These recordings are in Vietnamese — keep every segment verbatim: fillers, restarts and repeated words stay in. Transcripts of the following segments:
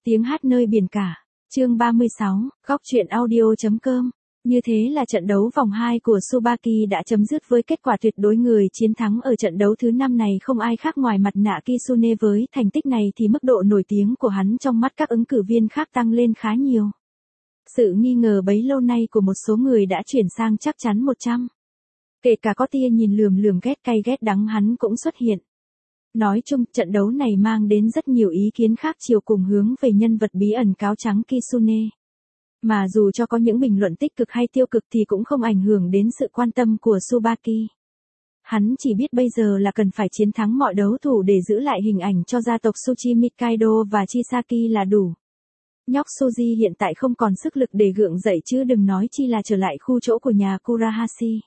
Tiếng hát nơi biển cả. Chương ba mươi sáu, góc truyện audio.com. Như thế là trận đấu vòng hai của Tsubaki đã chấm dứt với kết quả tuyệt đối, người chiến thắng ở trận đấu thứ năm này không ai khác ngoài mặt nạ Kitsune. Với thành tích này thì mức độ nổi tiếng của hắn trong mắt các ứng cử viên khác tăng lên khá nhiều. Sự nghi ngờ bấy lâu nay của một số người đã chuyển sang chắc chắn một trăm. Kể cả có tia nhìn lườm lườm ghét cay ghét đắng hắn cũng xuất hiện. Nói chung, trận đấu này mang đến rất nhiều ý kiến khác chiều cùng hướng về nhân vật bí ẩn cáo trắng Kitsune. Mà dù cho có những bình luận tích cực hay tiêu cực thì cũng không ảnh hưởng đến sự quan tâm của Tsubaki. Hắn chỉ biết bây giờ là cần phải chiến thắng mọi đấu thủ để giữ lại hình ảnh cho gia tộc Tsuchi Mikado và Chisaki là đủ. Nhóc Suji hiện tại không còn sức lực để gượng dậy chứ đừng nói chi là trở lại khu chỗ của nhà Kurahashi.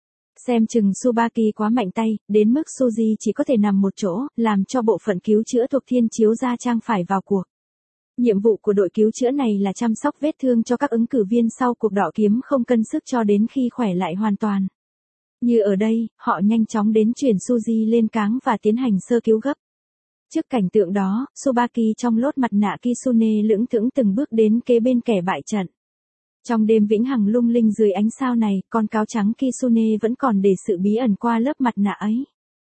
Xem chừng Tsubaki quá mạnh tay, đến mức Suji chỉ có thể nằm một chỗ, làm cho bộ phận cứu chữa thuộc Thiên Chiếu Gia Trang phải vào cuộc. Nhiệm vụ của đội cứu chữa này là chăm sóc vết thương cho các ứng cử viên sau cuộc đọ kiếm không cân sức cho đến khi khỏe lại hoàn toàn. Như ở đây, họ nhanh chóng đến chuyển Suji lên cáng và tiến hành sơ cứu gấp. Trước cảnh tượng đó, Tsubaki trong lốt mặt nạ Kitsune lững thững từng bước đến kế bên kẻ bại trận. Trong đêm vĩnh hằng lung linh dưới ánh sao này, con cáo trắng Kitsune vẫn còn để sự bí ẩn qua lớp mặt nạ ấy.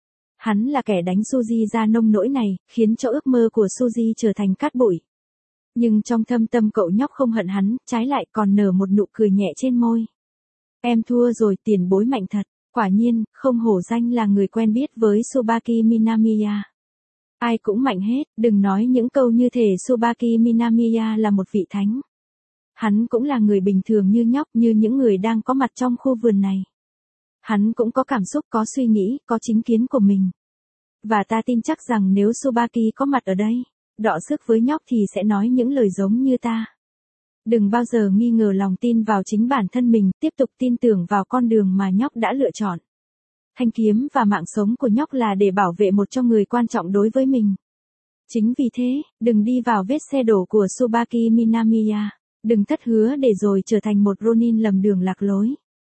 Hắn là kẻ đánh Suji ra nông nỗi này, khiến cho ước mơ của Suji trở thành cát bụi. Nhưng trong thâm tâm cậu nhóc không hận hắn, trái lại còn nở một nụ cười nhẹ trên môi. Em thua rồi, tiền bối mạnh thật. Quả nhiên, không hổ danh là người quen biết với Tsubaki Minamiya. Ai cũng mạnh hết, đừng nói những câu như thể Tsubaki Minamiya là một vị thánh. Hắn cũng là người bình thường như nhóc, như những người đang có mặt trong khu vườn này. Hắn cũng có cảm xúc, có suy nghĩ, có chính kiến của mình. Và ta tin chắc rằng nếu Tsubaki có mặt ở đây, đọ sức với nhóc thì sẽ nói những lời giống như ta. Đừng bao giờ nghi ngờ lòng tin vào chính bản thân mình, tiếp tục tin tưởng vào con đường mà nhóc đã lựa chọn. Thanh kiếm và mạng sống của nhóc là để bảo vệ một trong người quan trọng đối với mình. Chính vì thế, đừng đi vào vết xe đổ của Tsubaki Minamiya. Đừng thất hứa để rồi trở thành một Ronin lầm đường lạc lối.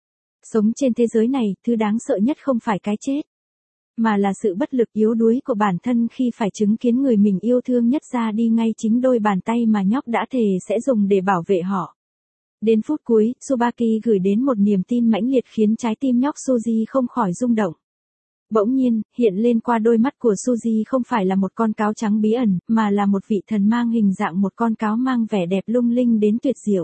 Sống trên thế giới này, thứ đáng sợ nhất không phải cái chết, mà là sự bất lực yếu đuối của bản thân khi phải chứng kiến người mình yêu thương nhất ra đi ngay chính đôi bàn tay mà nhóc đã thề sẽ dùng để bảo vệ họ. Đến phút cuối, Tsubaki gửi đến một niềm tin mãnh liệt khiến trái tim nhóc Suji không khỏi rung động. Bỗng nhiên, hiện lên qua đôi mắt của Suji không phải là một con cáo trắng bí ẩn, mà là một vị thần mang hình dạng một con cáo mang vẻ đẹp lung linh đến tuyệt diệu.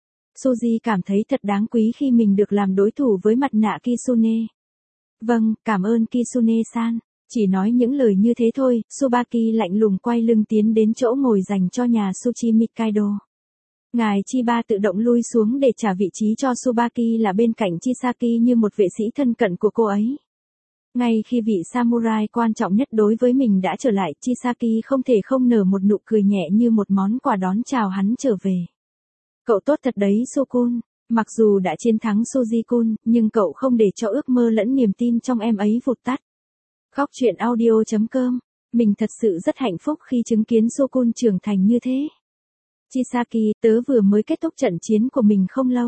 Suji cảm thấy thật đáng quý khi mình được làm đối thủ với mặt nạ Kitsune. Vâng, cảm ơn Kitsune-san. Chỉ nói những lời như thế thôi, Tsubaki lạnh lùng quay lưng tiến đến chỗ ngồi dành cho nhà Tsuchi Mikado. Ngài Chiba tự động lui xuống để trả vị trí cho Tsubaki là bên cạnh Chisaki như một vệ sĩ thân cận của cô ấy. Ngay khi vị samurai quan trọng nhất đối với mình đã trở lại, Chisaki không thể không nở một nụ cười nhẹ như một món quà đón chào hắn trở về. Cậu tốt thật đấy Sukun, mặc dù đã chiến thắng Suji-kun, nhưng cậu không để cho ước mơ lẫn niềm tin trong em ấy vụt tắt. Góc truyện audio.com, mình thật sự rất hạnh phúc khi chứng kiến Sukun trưởng thành như thế. Chisaki, tớ vừa mới kết thúc trận chiến của mình không lâu,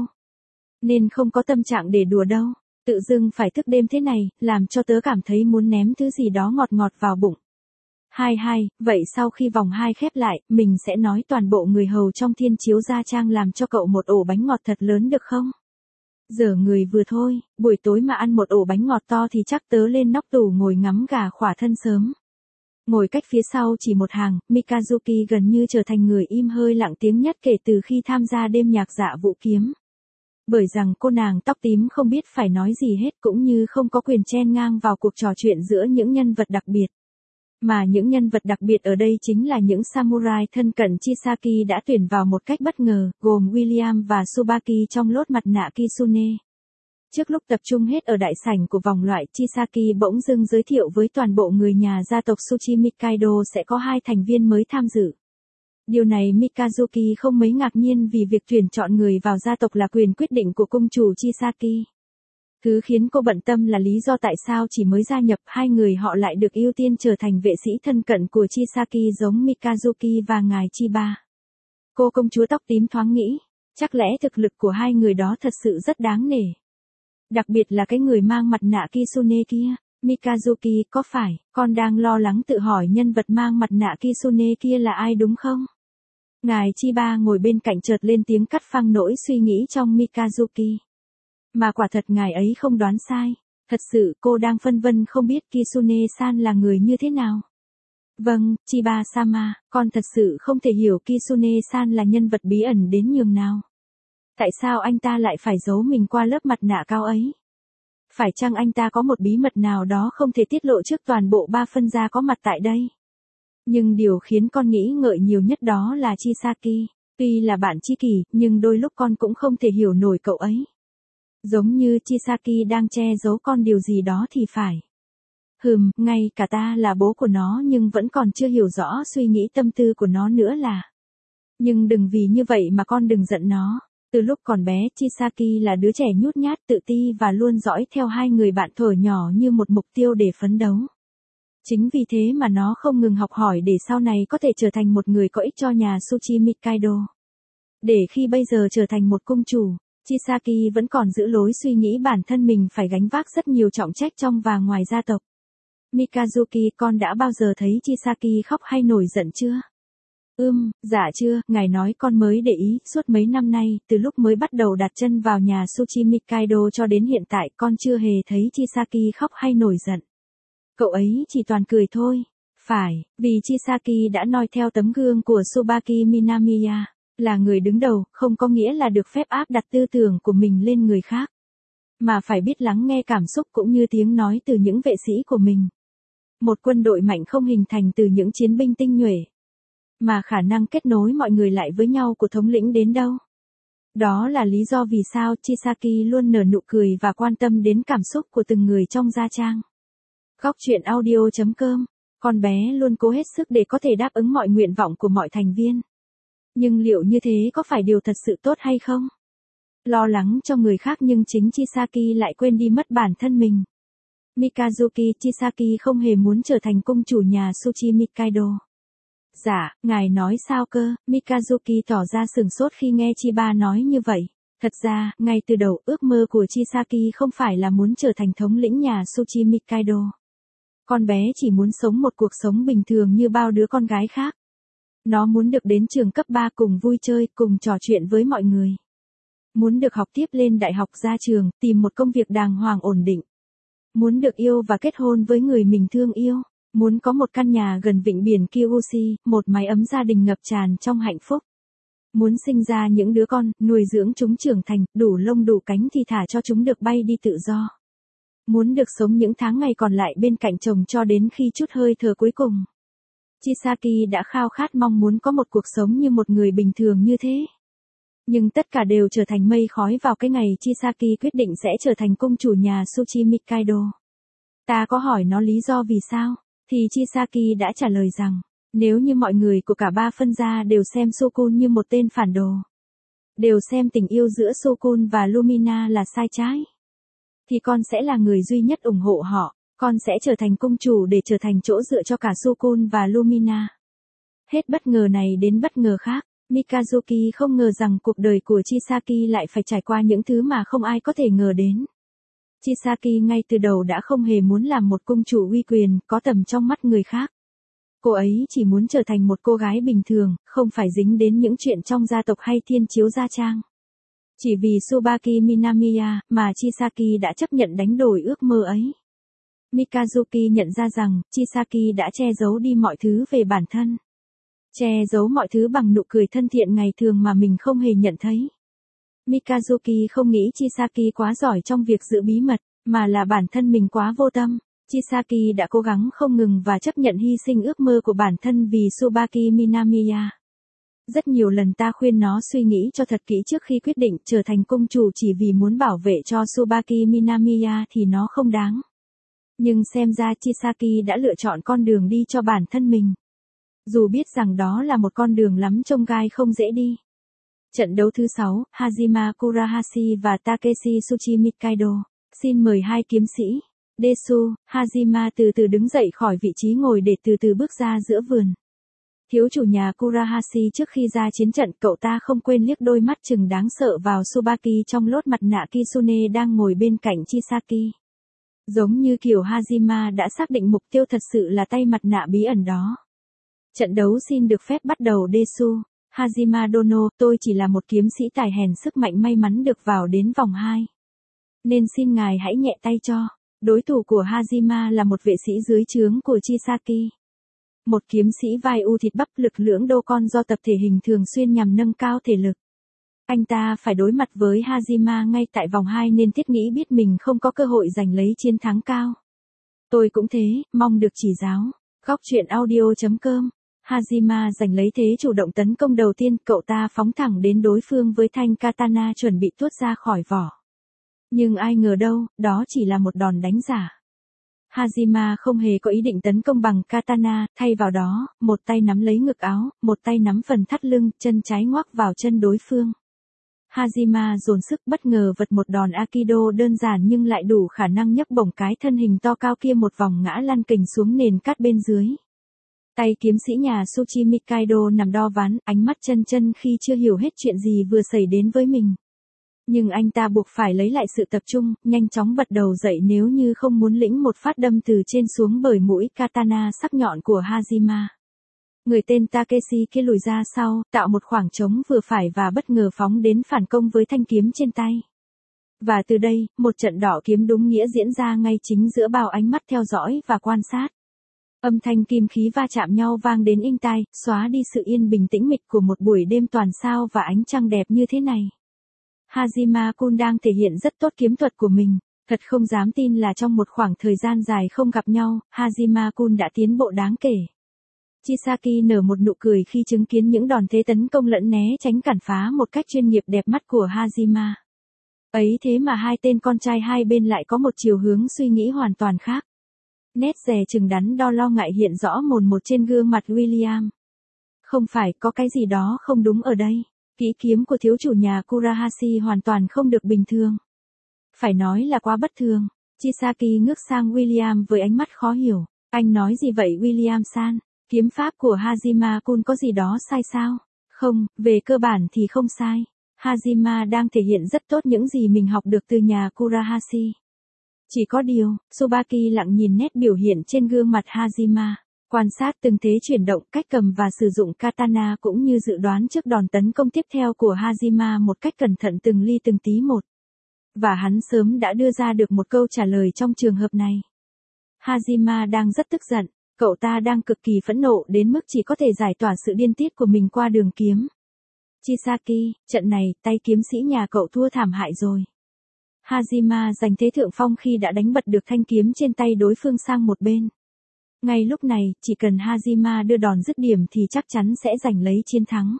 nên không có tâm trạng để đùa đâu. Tự dưng phải thức đêm thế này, làm cho tớ cảm thấy muốn ném thứ gì đó ngọt ngọt vào bụng. Hai hai, vậy sau khi vòng hai khép lại, mình sẽ nói toàn bộ người hầu trong Thiên Chiếu Gia Trang làm cho cậu một ổ bánh ngọt thật lớn được không? Giờ người vừa thôi, buổi tối mà ăn một ổ bánh ngọt to thì chắc tớ lên nóc tủ ngồi ngắm gà khỏa thân sớm. Ngồi cách phía sau chỉ một hàng, Mikazuki gần như trở thành người im hơi lặng tiếng nhất kể từ khi tham gia đêm nhạc Dạ Vũ Kiếm. Bởi rằng cô nàng tóc tím không biết phải nói gì hết cũng như không có quyền chen ngang vào cuộc trò chuyện giữa những nhân vật đặc biệt. Mà những nhân vật đặc biệt ở đây chính là những samurai thân cận Chisaki đã tuyển vào một cách bất ngờ, gồm William và Tsubaki trong lốt mặt nạ Kitsune. Trước lúc tập trung hết ở đại sảnh của vòng loại, Chisaki bỗng dưng giới thiệu với toàn bộ người nhà gia tộc Tsuchi Mikado sẽ có hai thành viên mới tham dự. Điều này Mikazuki không mấy ngạc nhiên vì việc tuyển chọn người vào gia tộc là quyền quyết định của cung chủ Chisaki. Thứ khiến cô bận tâm là lý do tại sao chỉ mới gia nhập hai người họ lại được ưu tiên trở thành vệ sĩ thân cận của Chisaki giống Mikazuki và ngài Chiba. Cô công chúa tóc tím thoáng nghĩ, chắc lẽ thực lực của hai người đó thật sự rất đáng nể. Đặc biệt là cái người mang mặt nạ Kitsune kia. Mikazuki, có phải, con đang lo lắng tự hỏi nhân vật mang mặt nạ Kitsune kia là ai đúng không? Ngài Chiba ngồi bên cạnh chợt lên tiếng cắt phăng nỗi suy nghĩ trong Mikazuki. Mà quả thật ngài ấy không đoán sai. Thật sự cô đang phân vân không biết Kisune-san là người như thế nào. Vâng, Chiba-sama, con thật sự không thể hiểu Kisune-san là nhân vật bí ẩn đến nhường nào. Tại sao anh ta lại phải giấu mình qua lớp mặt nạ cao ấy? Phải chăng anh ta có một bí mật nào đó không thể tiết lộ trước toàn bộ ba phân gia có mặt tại đây? Nhưng điều khiến con nghĩ ngợi nhiều nhất đó là Chisaki. Tuy là bạn tri kỷ, nhưng đôi lúc con cũng không thể hiểu nổi cậu ấy. Giống như Chisaki đang che giấu con điều gì đó thì phải. Hừm, ngay cả ta là bố của nó nhưng vẫn còn chưa hiểu rõ suy nghĩ tâm tư của nó nữa là. Nhưng đừng vì như vậy mà con đừng giận nó. Từ lúc còn bé, Chisaki là đứa trẻ nhút nhát tự ti và luôn dõi theo hai người bạn thuở nhỏ như một mục tiêu để phấn đấu. Chính vì thế mà nó không ngừng học hỏi để sau này có thể trở thành một người có ích cho nhà Tsuchi Mikaido. Để khi bây giờ trở thành một cung chủ, Chisaki vẫn còn giữ lối suy nghĩ bản thân mình phải gánh vác rất nhiều trọng trách trong và ngoài gia tộc. Mikazuki, con đã bao giờ thấy Chisaki khóc hay nổi giận chưa? Ưm, dạ chưa, ngài nói con mới để ý, suốt mấy năm nay, từ lúc mới bắt đầu đặt chân vào nhà Tsuchi Mikaido cho đến hiện tại con chưa hề thấy Chisaki khóc hay nổi giận. Cậu ấy chỉ toàn cười thôi. Phải, vì Chisaki đã noi theo tấm gương của Tsubaki Minamiya, là người đứng đầu, không có nghĩa là được phép áp đặt tư tưởng của mình lên người khác. Mà phải biết lắng nghe cảm xúc cũng như tiếng nói từ những vệ sĩ của mình. Một quân đội mạnh không hình thành từ những chiến binh tinh nhuệ, mà khả năng kết nối mọi người lại với nhau của thống lĩnh đến đâu. Đó là lý do vì sao Chisaki luôn nở nụ cười và quan tâm đến cảm xúc của từng người trong gia trang. Góc truyện audio chấm com, con bé luôn cố hết sức để có thể đáp ứng mọi nguyện vọng của mọi thành viên. Nhưng liệu như thế có phải điều thật sự tốt hay không? Lo lắng cho người khác nhưng chính Chisaki lại quên đi mất bản thân mình. Mikazuki, Chisaki không hề muốn trở thành cung chủ nhà Tsuchi Mikaido. Dạ, ngài nói sao cơ? Mikazuki tỏ ra sửng sốt khi nghe Chiba nói như vậy. Thật ra, ngay từ đầu, ước mơ của Chisaki không phải là muốn trở thành thống lĩnh nhà Tsuchi Mikaido. Con bé chỉ muốn sống một cuộc sống bình thường như bao đứa con gái khác. Nó muốn được đến trường cấp ba cùng vui chơi, cùng trò chuyện với mọi người. Muốn được học tiếp lên đại học ra trường, tìm một công việc đàng hoàng ổn định. Muốn được yêu và kết hôn với người mình thương yêu. Muốn có một căn nhà gần vịnh biển Kyoshi, một mái ấm gia đình ngập tràn trong hạnh phúc. Muốn sinh ra những đứa con, nuôi dưỡng chúng trưởng thành, đủ lông đủ cánh thì thả cho chúng được bay đi tự do. Muốn được sống những tháng ngày còn lại bên cạnh chồng cho đến khi chút hơi thở cuối cùng. Chisaki đã khao khát mong muốn có một cuộc sống như một người bình thường như thế. Nhưng tất cả đều trở thành mây khói vào cái ngày Chisaki quyết định sẽ trở thành cung chủ nhà Tsuchi Mikaido. Ta có hỏi nó lý do vì sao, thì Chisaki đã trả lời rằng, nếu như mọi người của cả ba phân gia đều xem Sukun như một tên phản đồ, đều xem tình yêu giữa Sukun và Lumina là sai trái, thì con sẽ là người duy nhất ủng hộ họ, con sẽ trở thành cung chủ để trở thành chỗ dựa cho cả Sukun và Lumina. Hết bất ngờ này đến bất ngờ khác, Mikazuki không ngờ rằng cuộc đời của Chisaki lại phải trải qua những thứ mà không ai có thể ngờ đến. Chisaki ngay từ đầu đã không hề muốn làm một cung chủ uy quyền, có tầm trong mắt người khác. Cô ấy chỉ muốn trở thành một cô gái bình thường, không phải dính đến những chuyện trong gia tộc hay thiên chiếu gia trang. Chỉ vì Tsubaki Minamiya mà Chisaki đã chấp nhận đánh đổi ước mơ ấy. Mikazuki nhận ra rằng, Chisaki đã che giấu đi mọi thứ về bản thân. Che giấu mọi thứ bằng nụ cười thân thiện ngày thường mà mình không hề nhận thấy. Mikazuki không nghĩ Chisaki quá giỏi trong việc giữ bí mật, mà là bản thân mình quá vô tâm. Chisaki đã cố gắng không ngừng và chấp nhận hy sinh ước mơ của bản thân vì Tsubaki Minamiya. Rất nhiều lần ta khuyên nó suy nghĩ cho thật kỹ trước khi quyết định trở thành cung chủ chỉ vì muốn bảo vệ cho Tsubaki Minamiya thì nó không đáng. Nhưng xem ra Chisaki đã lựa chọn con đường đi cho bản thân mình. Dù biết rằng đó là một con đường lắm chông gai không dễ đi. Trận đấu thứ sáu, Hajime Kurahashi và Takeshi Tsuchi Mikaido. Xin mời hai kiếm sĩ. Desu, Hajime từ từ đứng dậy khỏi vị trí ngồi để từ từ bước ra giữa vườn. Thiếu chủ nhà Kurahashi trước khi ra chiến trận cậu ta không quên liếc đôi mắt chừng đáng sợ vào Tsubaki trong lốt mặt nạ Kitsune đang ngồi bên cạnh Chisaki. Giống như kiểu Hajime đã xác định mục tiêu thật sự là tay mặt nạ bí ẩn đó. Trận đấu xin được phép bắt đầu Desu. Hajime Dono, tôi chỉ là một kiếm sĩ tài hèn sức mạnh may mắn được vào đến vòng hai. Nên xin ngài hãy nhẹ tay cho. Đối thủ của Hajime là một vệ sĩ dưới trướng của Chisaki. Một kiếm sĩ vai u thịt bắp lực lưỡng đô con do tập thể hình thường xuyên nhằm nâng cao thể lực. Anh ta phải đối mặt với Hajime ngay tại vòng hai nên thiết nghĩ biết mình không có cơ hội giành lấy chiến thắng cao. Tôi cũng thế, mong được chỉ giáo. Góc truyện audio chấm com. Hajime giành lấy thế chủ động tấn công đầu tiên, cậu ta phóng thẳng đến đối phương với thanh katana chuẩn bị tuốt ra khỏi vỏ. Nhưng ai ngờ đâu, đó chỉ là một đòn đánh giả. Hajime không hề có ý định tấn công bằng katana, thay vào đó, một tay nắm lấy ngực áo, một tay nắm phần thắt lưng, chân trái ngoắc vào chân đối phương. Hajime dồn sức bất ngờ vật một đòn Aikido đơn giản nhưng lại đủ khả năng nhấc bổng cái thân hình to cao kia một vòng ngã lăn kình xuống nền cát bên dưới. Tay kiếm sĩ nhà Tsuchimi Kaido nằm đo ván, ánh mắt chân chân khi chưa hiểu hết chuyện gì vừa xảy đến với mình. Nhưng anh ta buộc phải lấy lại sự tập trung, nhanh chóng bật đầu dậy nếu như không muốn lĩnh một phát đâm từ trên xuống bởi mũi katana sắc nhọn của Hajime. Người tên Takeshi kia lùi ra sau, tạo một khoảng trống vừa phải và bất ngờ phóng đến phản công với thanh kiếm trên tay. Và từ đây, một trận đỏ kiếm đúng nghĩa diễn ra ngay chính giữa bao ánh mắt theo dõi và quan sát. Âm thanh kim khí va chạm nhau vang đến inh tai, xóa đi sự yên bình tĩnh mịch của một buổi đêm toàn sao và ánh trăng đẹp như thế này. Hajime-kun đang thể hiện rất tốt kiếm thuật của mình, thật không dám tin là trong một khoảng thời gian dài không gặp nhau, Hajime-kun đã tiến bộ đáng kể. Chisaki nở một nụ cười khi chứng kiến những đòn thế tấn công lẫn né tránh cản phá một cách chuyên nghiệp đẹp mắt của Hajime. Ấy thế mà hai tên con trai hai bên lại có một chiều hướng suy nghĩ hoàn toàn khác. Nét dè chừng đắn đo lo ngại hiện rõ mồn một trên gương mặt William. Không phải, có cái gì đó không đúng ở đây. Kỹ kiếm của thiếu chủ nhà Kurahashi hoàn toàn không được bình thường. Phải nói là quá bất thường. Chisaki ngước sang William với ánh mắt khó hiểu. Anh nói gì vậy William-san? Kiếm pháp của Hajime-kun có gì đó sai sao? Không, về cơ bản thì không sai. Hajime đang thể hiện rất tốt những gì mình học được từ nhà Kurahashi. Chỉ có điều, Tsubaki lặng nhìn nét biểu hiện trên gương mặt Hajime. Quan sát từng thế chuyển động, cách cầm và sử dụng katana cũng như dự đoán trước đòn tấn công tiếp theo của Hajime một cách cẩn thận từng ly từng tí một. Và hắn sớm đã đưa ra được một câu trả lời trong trường hợp này. Hajime đang rất tức giận, cậu ta đang cực kỳ phẫn nộ đến mức chỉ có thể giải tỏa sự điên tiết của mình qua đường kiếm. Chisaki, trận này, tay kiếm sĩ nhà cậu thua thảm hại rồi. Hajime giành thế thượng phong khi đã đánh bật được thanh kiếm trên tay đối phương sang một bên. Ngay lúc này, chỉ cần Hajime đưa đòn dứt điểm thì chắc chắn sẽ giành lấy chiến thắng.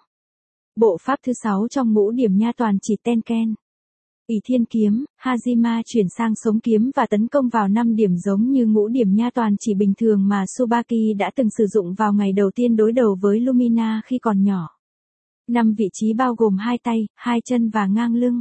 Bộ pháp thứ sáu trong ngũ điểm nha toàn chỉ Tenken. Ỷ thiên kiếm, Hajime chuyển sang sống kiếm và tấn công vào năm điểm giống như ngũ điểm nha toàn chỉ bình thường mà Tsubaki đã từng sử dụng vào ngày đầu tiên đối đầu với Lumina khi còn nhỏ. Năm vị trí bao gồm hai tay, hai chân và ngang lưng.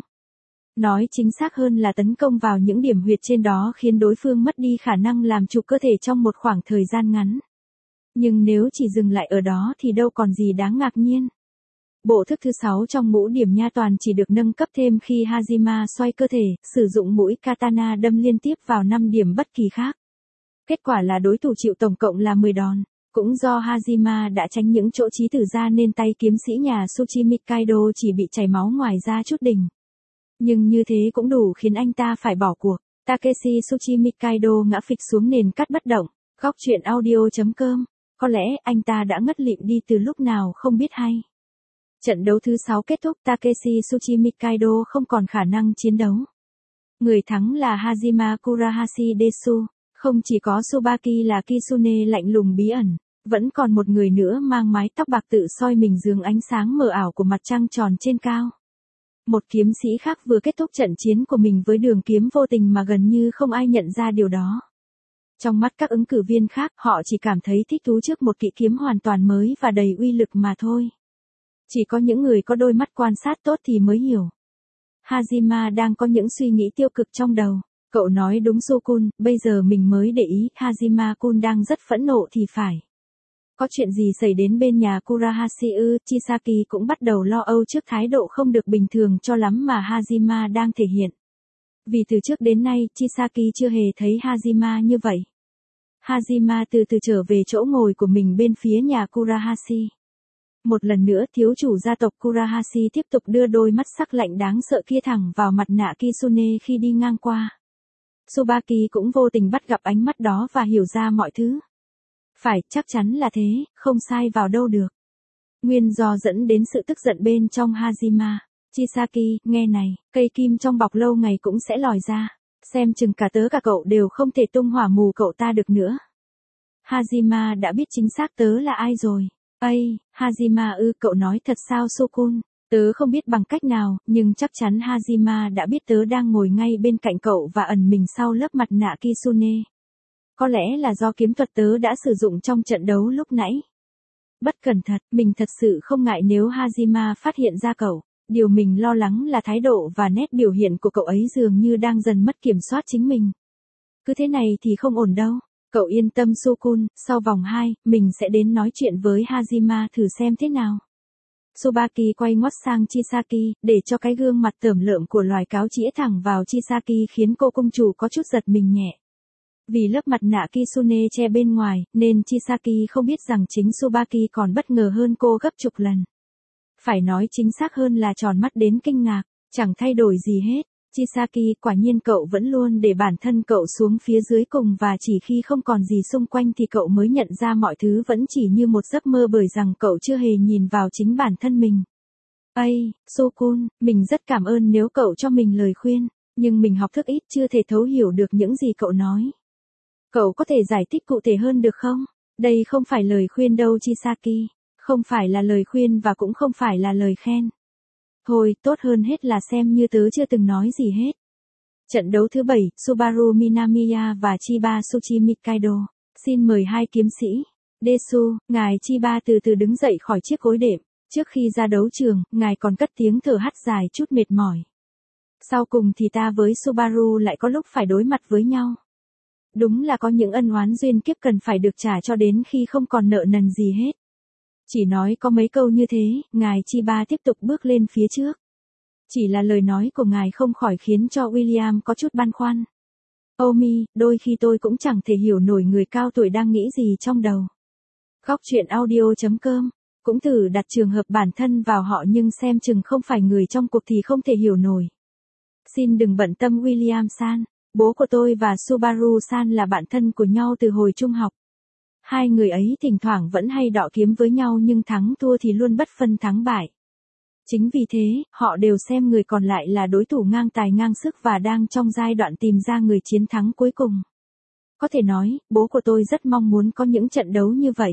Nói chính xác hơn là tấn công vào những điểm huyệt trên đó khiến đối phương mất đi khả năng làm chủ cơ thể trong một khoảng thời gian ngắn. Nhưng nếu chỉ dừng lại ở đó thì đâu còn gì đáng ngạc nhiên. Bộ thức thứ sáu trong ngũ điểm nha toàn chỉ được nâng cấp thêm khi Hajime xoay cơ thể, sử dụng mũi katana đâm liên tiếp vào năm điểm bất kỳ khác. Kết quả là đối thủ chịu tổng cộng là mười đòn. Cũng do Hajime đã tránh những chỗ chí tử ra nên tay kiếm sĩ nhà Tsuchimi Kaido chỉ bị chảy máu ngoài ra chút đỉnh. Nhưng như thế cũng đủ khiến anh ta phải bỏ cuộc. Takeshi Tsuchimi Kaido ngã phịch xuống nền cát bất động. Góc truyện audio chấm com. Có lẽ anh ta đã ngất lịm đi từ lúc nào không biết hay. Trận đấu thứ sáu kết thúc, Takeshi Tsuchimi Kaido không còn khả năng chiến đấu. Người thắng là Hajime Kurahashi Desu. Không chỉ có Tsubaki là Kitsune lạnh lùng bí ẩn, vẫn còn một người nữa mang mái tóc bạc tự soi mình dưới ánh sáng mờ ảo của mặt trăng tròn trên cao. Một kiếm sĩ khác vừa kết thúc trận chiến của mình với đường kiếm vô tình mà gần như không ai nhận ra điều đó. Trong mắt các ứng cử viên khác, họ chỉ cảm thấy thích thú trước một kỹ kiếm hoàn toàn mới và đầy uy lực mà thôi. Chỉ có những người có đôi mắt quan sát tốt thì mới hiểu. Hajime đang có những suy nghĩ tiêu cực trong đầu. Cậu nói đúng Sukun, bây giờ mình mới để ý, Hajime-kun đang rất phẫn nộ thì phải. Có chuyện gì xảy đến bên nhà Kurahashi ư? Chisaki cũng bắt đầu lo âu trước thái độ không được bình thường cho lắm mà Hajime đang thể hiện. Vì từ trước đến nay, Chisaki chưa hề thấy Hajime như vậy. Hajime từ từ trở về chỗ ngồi của mình bên phía nhà Kurahashi. Một lần nữa thiếu chủ gia tộc Kurahashi tiếp tục đưa đôi mắt sắc lạnh đáng sợ kia thẳng vào mặt nạ Kitsune khi đi ngang qua. Tsubaki cũng vô tình bắt gặp ánh mắt đó và hiểu ra mọi thứ. Phải, chắc chắn là thế, không sai vào đâu được. Nguyên do dẫn đến sự tức giận bên trong Hajima. Chisaki, nghe này, cây kim trong bọc lâu ngày cũng sẽ lòi ra. Xem chừng cả tớ cả cậu đều không thể tung hỏa mù cậu ta được nữa. Hajima đã biết chính xác tớ là ai rồi. Ây, Hajima ư, cậu nói thật sao Sukun? Tớ không biết bằng cách nào, nhưng chắc chắn Hajima đã biết tớ đang ngồi ngay bên cạnh cậu và ẩn mình sau lớp mặt nạ Kitsune. Có lẽ là do kiếm thuật tớ đã sử dụng trong trận đấu lúc nãy. Bất cẩn thật, mình thật sự không ngại nếu Hajima phát hiện ra cậu. Điều mình lo lắng là thái độ và nét biểu hiện của cậu ấy dường như đang dần mất kiểm soát chính mình. Cứ thế này thì không ổn đâu. Cậu yên tâm Sukun, sau vòng hai, mình sẽ đến nói chuyện với Hajima thử xem thế nào. Tsubaki quay ngoắt sang Chisaki, để cho cái gương mặt tởm lợm của loài cáo chĩa thẳng vào Chisaki khiến cô công chủ có chút giật mình nhẹ. Vì lớp mặt nạ Kitsune che bên ngoài, nên Chisaki không biết rằng chính Tsubaki còn bất ngờ hơn cô gấp chục lần. Phải nói chính xác hơn là tròn mắt đến kinh ngạc, chẳng thay đổi gì hết. Chisaki, quả nhiên cậu vẫn luôn để bản thân cậu xuống phía dưới cùng và chỉ khi không còn gì xung quanh thì cậu mới nhận ra mọi thứ vẫn chỉ như một giấc mơ bởi rằng cậu chưa hề nhìn vào chính bản thân mình. Ây, Sukun, mình rất cảm ơn nếu cậu cho mình lời khuyên, nhưng mình học thức ít chưa thể thấu hiểu được những gì cậu nói. Cậu có thể giải thích cụ thể hơn được không? Đây không phải lời khuyên đâu Chisaki, không phải là lời khuyên và cũng không phải là lời khen. Thôi, tốt hơn hết là xem như tớ chưa từng nói gì hết. Trận đấu thứ bảy, Subaru Minamiya và Chiba Tsuchimikaido. Xin mời hai kiếm sĩ. Desu, ngài Chiba từ từ đứng dậy khỏi chiếc gối đệm. Trước khi ra đấu trường, ngài còn cất tiếng thở hắt dài chút mệt mỏi. Sau cùng thì ta với Subaru lại có lúc phải đối mặt với nhau. Đúng là có những ân oán duyên kiếp cần phải được trả cho đến khi không còn nợ nần gì hết. Chỉ nói có mấy câu như thế, ngài Chiba tiếp tục bước lên phía trước. Chỉ là lời nói của ngài không khỏi khiến cho William có chút băn khoăn. Omi, đôi khi tôi cũng chẳng thể hiểu nổi người cao tuổi đang nghĩ gì trong đầu. Góc truyện audio chấm com, cũng thử đặt trường hợp bản thân vào họ nhưng xem chừng không phải người trong cuộc thì không thể hiểu nổi. Xin đừng bận tâm William-san, bố của tôi và Subaru-san là bạn thân của nhau từ hồi trung học. Hai người ấy thỉnh thoảng vẫn hay đọ kiếm với nhau nhưng thắng thua thì luôn bất phân thắng bại. Chính vì thế, họ đều xem người còn lại là đối thủ ngang tài ngang sức và đang trong giai đoạn tìm ra người chiến thắng cuối cùng. Có thể nói, bố của tôi rất mong muốn có những trận đấu như vậy.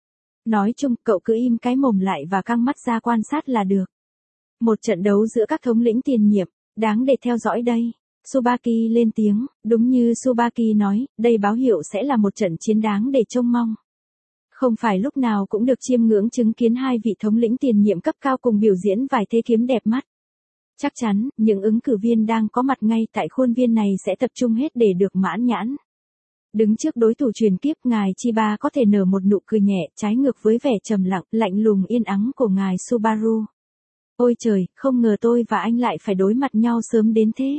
Nói chung, cậu cứ im cái mồm lại và căng mắt ra quan sát là được. Một trận đấu giữa các thống lĩnh tiền nhiệm, đáng để theo dõi đây. Tsubaki lên tiếng, đúng như Tsubaki nói, đây báo hiệu sẽ là một trận chiến đáng để trông mong. Không phải lúc nào cũng được chiêm ngưỡng chứng kiến hai vị thống lĩnh tiền nhiệm cấp cao cùng biểu diễn vài thế kiếm đẹp mắt. Chắc chắn, những ứng cử viên đang có mặt ngay tại khuôn viên này sẽ tập trung hết để được mãn nhãn. Đứng trước đối thủ truyền kiếp, ngài Chiba có thể nở một nụ cười nhẹ, trái ngược với vẻ trầm lặng, lạnh lùng yên ắng của ngài Subaru. Ôi trời, không ngờ tôi và anh lại phải đối mặt nhau sớm đến thế.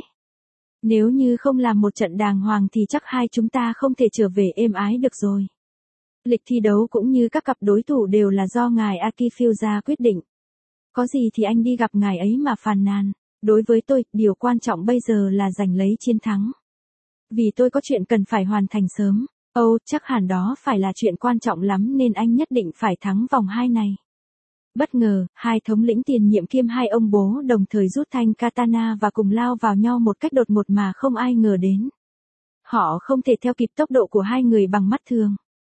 Nếu như không làm một trận đàng hoàng thì chắc hai chúng ta không thể trở về êm ái được rồi. Lịch thi đấu cũng như các cặp đối thủ đều là do ngài Akifusa quyết định. Có gì thì anh đi gặp ngài ấy mà phàn nàn. Đối với tôi, điều quan trọng bây giờ là giành lấy chiến thắng. Vì tôi có chuyện cần phải hoàn thành sớm. Ồ, chắc hẳn đó phải là chuyện quan trọng lắm nên anh nhất định phải thắng vòng hai này. Bất ngờ, hai thống lĩnh tiền nhiệm kiêm hai ông bố đồng thời rút thanh katana và cùng lao vào nhau một cách đột ngột mà không ai ngờ đến. Họ không thể theo kịp tốc độ của hai người bằng mắt thường.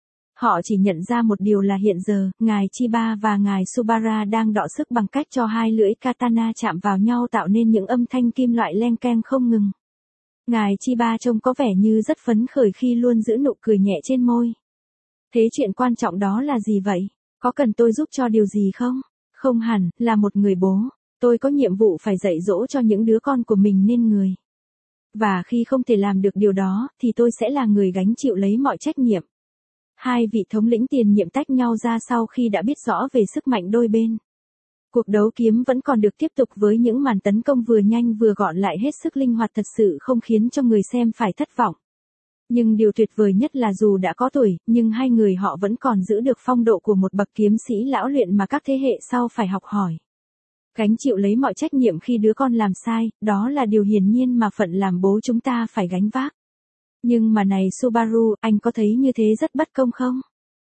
Họ chỉ nhận ra một điều là hiện giờ, ngài Chiba và ngài Subara đang đọ sức bằng cách cho hai lưỡi katana chạm vào nhau tạo nên những âm thanh kim loại leng keng không ngừng. Ngài Chiba trông có vẻ như rất phấn khởi khi luôn giữ nụ cười nhẹ trên môi. Thế chuyện quan trọng đó là gì vậy? Có cần tôi giúp cho điều gì không? Không hẳn, là một người bố. Tôi có nhiệm vụ phải dạy dỗ cho những đứa con của mình nên người. Và khi không thể làm được điều đó, thì tôi sẽ là người gánh chịu lấy mọi trách nhiệm. Hai vị thống lĩnh tiền nhiệm tách nhau ra sau khi đã biết rõ về sức mạnh đôi bên. Cuộc đấu kiếm vẫn còn được tiếp tục với những màn tấn công vừa nhanh vừa gọn lại hết sức linh hoạt thật sự không khiến cho người xem phải thất vọng. Nhưng điều tuyệt vời nhất là dù đã có tuổi, nhưng hai người họ vẫn còn giữ được phong độ của một bậc kiếm sĩ lão luyện mà các thế hệ sau phải học hỏi. Gánh chịu lấy mọi trách nhiệm khi đứa con làm sai, đó là điều hiển nhiên mà phận làm bố chúng ta phải gánh vác. Nhưng mà này Subaru, anh có thấy như thế rất bất công không?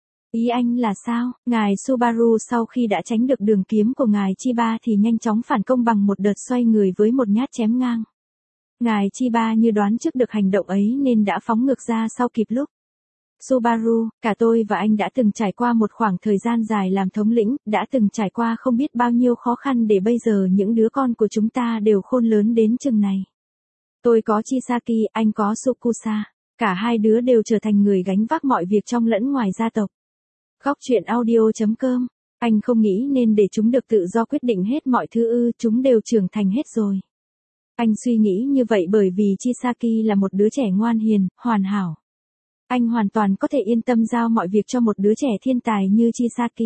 Ý anh là sao? Ngài Subaru sau khi đã tránh được đường kiếm của ngài Chiba thì nhanh chóng phản công bằng một đợt xoay người với một nhát chém ngang. Ngài Chiba như đoán trước được hành động ấy nên đã phóng ngược ra sau kịp lúc. Subaru, cả tôi và anh đã từng trải qua một khoảng thời gian dài làm thống lĩnh, đã từng trải qua không biết bao nhiêu khó khăn để bây giờ những đứa con của chúng ta đều khôn lớn đến chừng này. Tôi có Chisaki, anh có Sukusa. Cả hai đứa đều trở thành người gánh vác mọi việc trong lẫn ngoài gia tộc. Góc truyện audio.com. Anh không nghĩ nên để chúng được tự do quyết định hết mọi thứ ư, chúng đều trưởng thành hết rồi. Anh suy nghĩ như vậy bởi vì Chisaki là một đứa trẻ ngoan hiền, hoàn hảo. Anh hoàn toàn có thể yên tâm giao mọi việc cho một đứa trẻ thiên tài như Chisaki.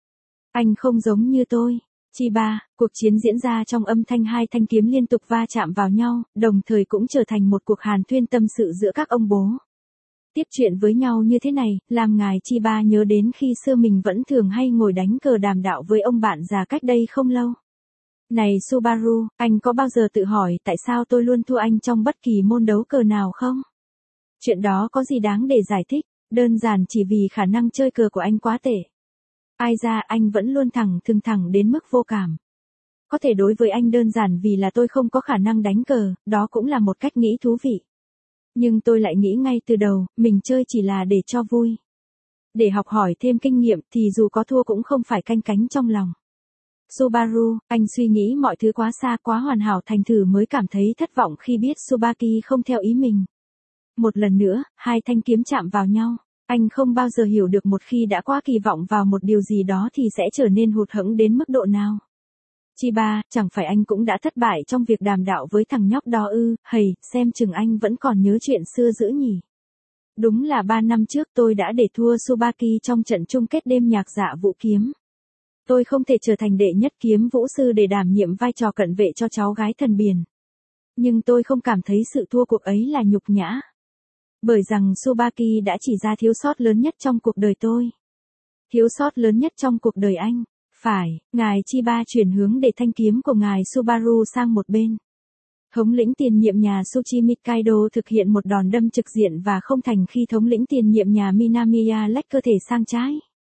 Anh không giống như tôi. Chiba, cuộc chiến diễn ra trong âm thanh hai thanh kiếm liên tục va chạm vào nhau, đồng thời cũng trở thành một cuộc hàn huyên tâm sự giữa các ông bố. Tiếp chuyện với nhau như thế này, làm ngài Chiba nhớ đến khi xưa mình vẫn thường hay ngồi đánh cờ đàm đạo với ông bạn già cách đây không lâu. Này Subaru, anh có bao giờ tự hỏi tại sao tôi luôn thua anh trong bất kỳ môn đấu cờ nào không? Chuyện đó có gì đáng để giải thích, đơn giản chỉ vì khả năng chơi cờ của anh quá tệ. Ai ra anh vẫn luôn thẳng thừng thẳng đến mức vô cảm. Có thể đối với anh đơn giản vì là tôi không có khả năng đánh cờ, đó cũng là một cách nghĩ thú vị. Nhưng tôi lại nghĩ ngay từ đầu, mình chơi chỉ là để cho vui. Để học hỏi thêm kinh nghiệm thì dù có thua cũng không phải canh cánh trong lòng. Subaru, anh suy nghĩ mọi thứ quá xa quá hoàn hảo thành thử mới cảm thấy thất vọng khi biết Tsubaki không theo ý mình. Một lần nữa, hai thanh kiếm chạm vào nhau. Anh không bao giờ hiểu được một khi đã quá kỳ vọng vào một điều gì đó thì sẽ trở nên hụt hẫng đến mức độ nào. Chiba, chẳng phải anh cũng đã thất bại trong việc đàm đạo với thằng nhóc đó ư, hầy, xem chừng anh vẫn còn nhớ chuyện xưa dữ nhỉ. Đúng là ba năm trước tôi đã để thua Tsubaki trong trận chung kết đêm nhạc dạ vũ kiếm. Tôi không thể trở thành đệ nhất kiếm vũ sư để đảm nhiệm vai trò cận vệ cho cháu gái thần biển. Nhưng tôi không cảm thấy sự thua cuộc ấy là nhục nhã. Bởi rằng Tsubaki đã chỉ ra thiếu sót lớn nhất trong cuộc đời tôi. Thiếu sót lớn nhất trong cuộc đời anh. Phải, ngài Chiba chuyển hướng để thanh kiếm của ngài Subaru sang một bên. Thống lĩnh tiền nhiệm nhà Tsuchi Mikaido thực hiện một đòn đâm trực diện và không thành khi thống lĩnh tiền nhiệm nhà Minamiya lách cơ thể sang trái.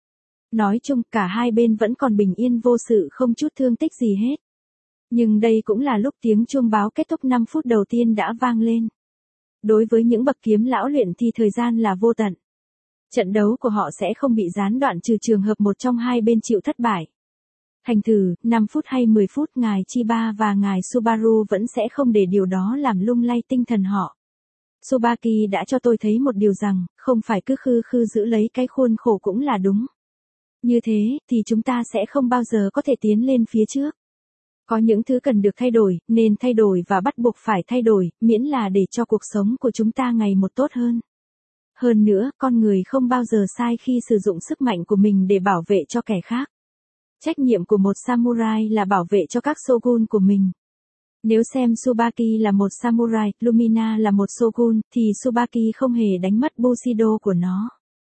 Nói chung cả hai bên vẫn còn bình yên vô sự không chút thương tích gì hết. Nhưng đây cũng là lúc tiếng chuông báo kết thúc năm phút đầu tiên đã vang lên. Đối với những bậc kiếm lão luyện thì thời gian là vô tận. Trận đấu của họ sẽ không bị gián đoạn trừ trường hợp một trong hai bên chịu thất bại. Thành thử, năm phút hay mười phút ngài Chiba và ngài Subaru vẫn sẽ không để điều đó làm lung lay tinh thần họ. Tsubaki đã cho tôi thấy một điều rằng, không phải cứ khư khư giữ lấy cái khuôn khổ cũng là đúng. Như thế, thì chúng ta sẽ không bao giờ có thể tiến lên phía trước. Có những thứ cần được thay đổi, nên thay đổi và bắt buộc phải thay đổi, miễn là để cho cuộc sống của chúng ta ngày một tốt hơn. Hơn nữa, con người không bao giờ sai khi sử dụng sức mạnh của mình để bảo vệ cho kẻ khác. Trách nhiệm của một samurai là bảo vệ cho các shogun của mình. Nếu xem Tsubaki là một samurai, Lumina là một shogun, thì Tsubaki không hề đánh mất Bushido của nó.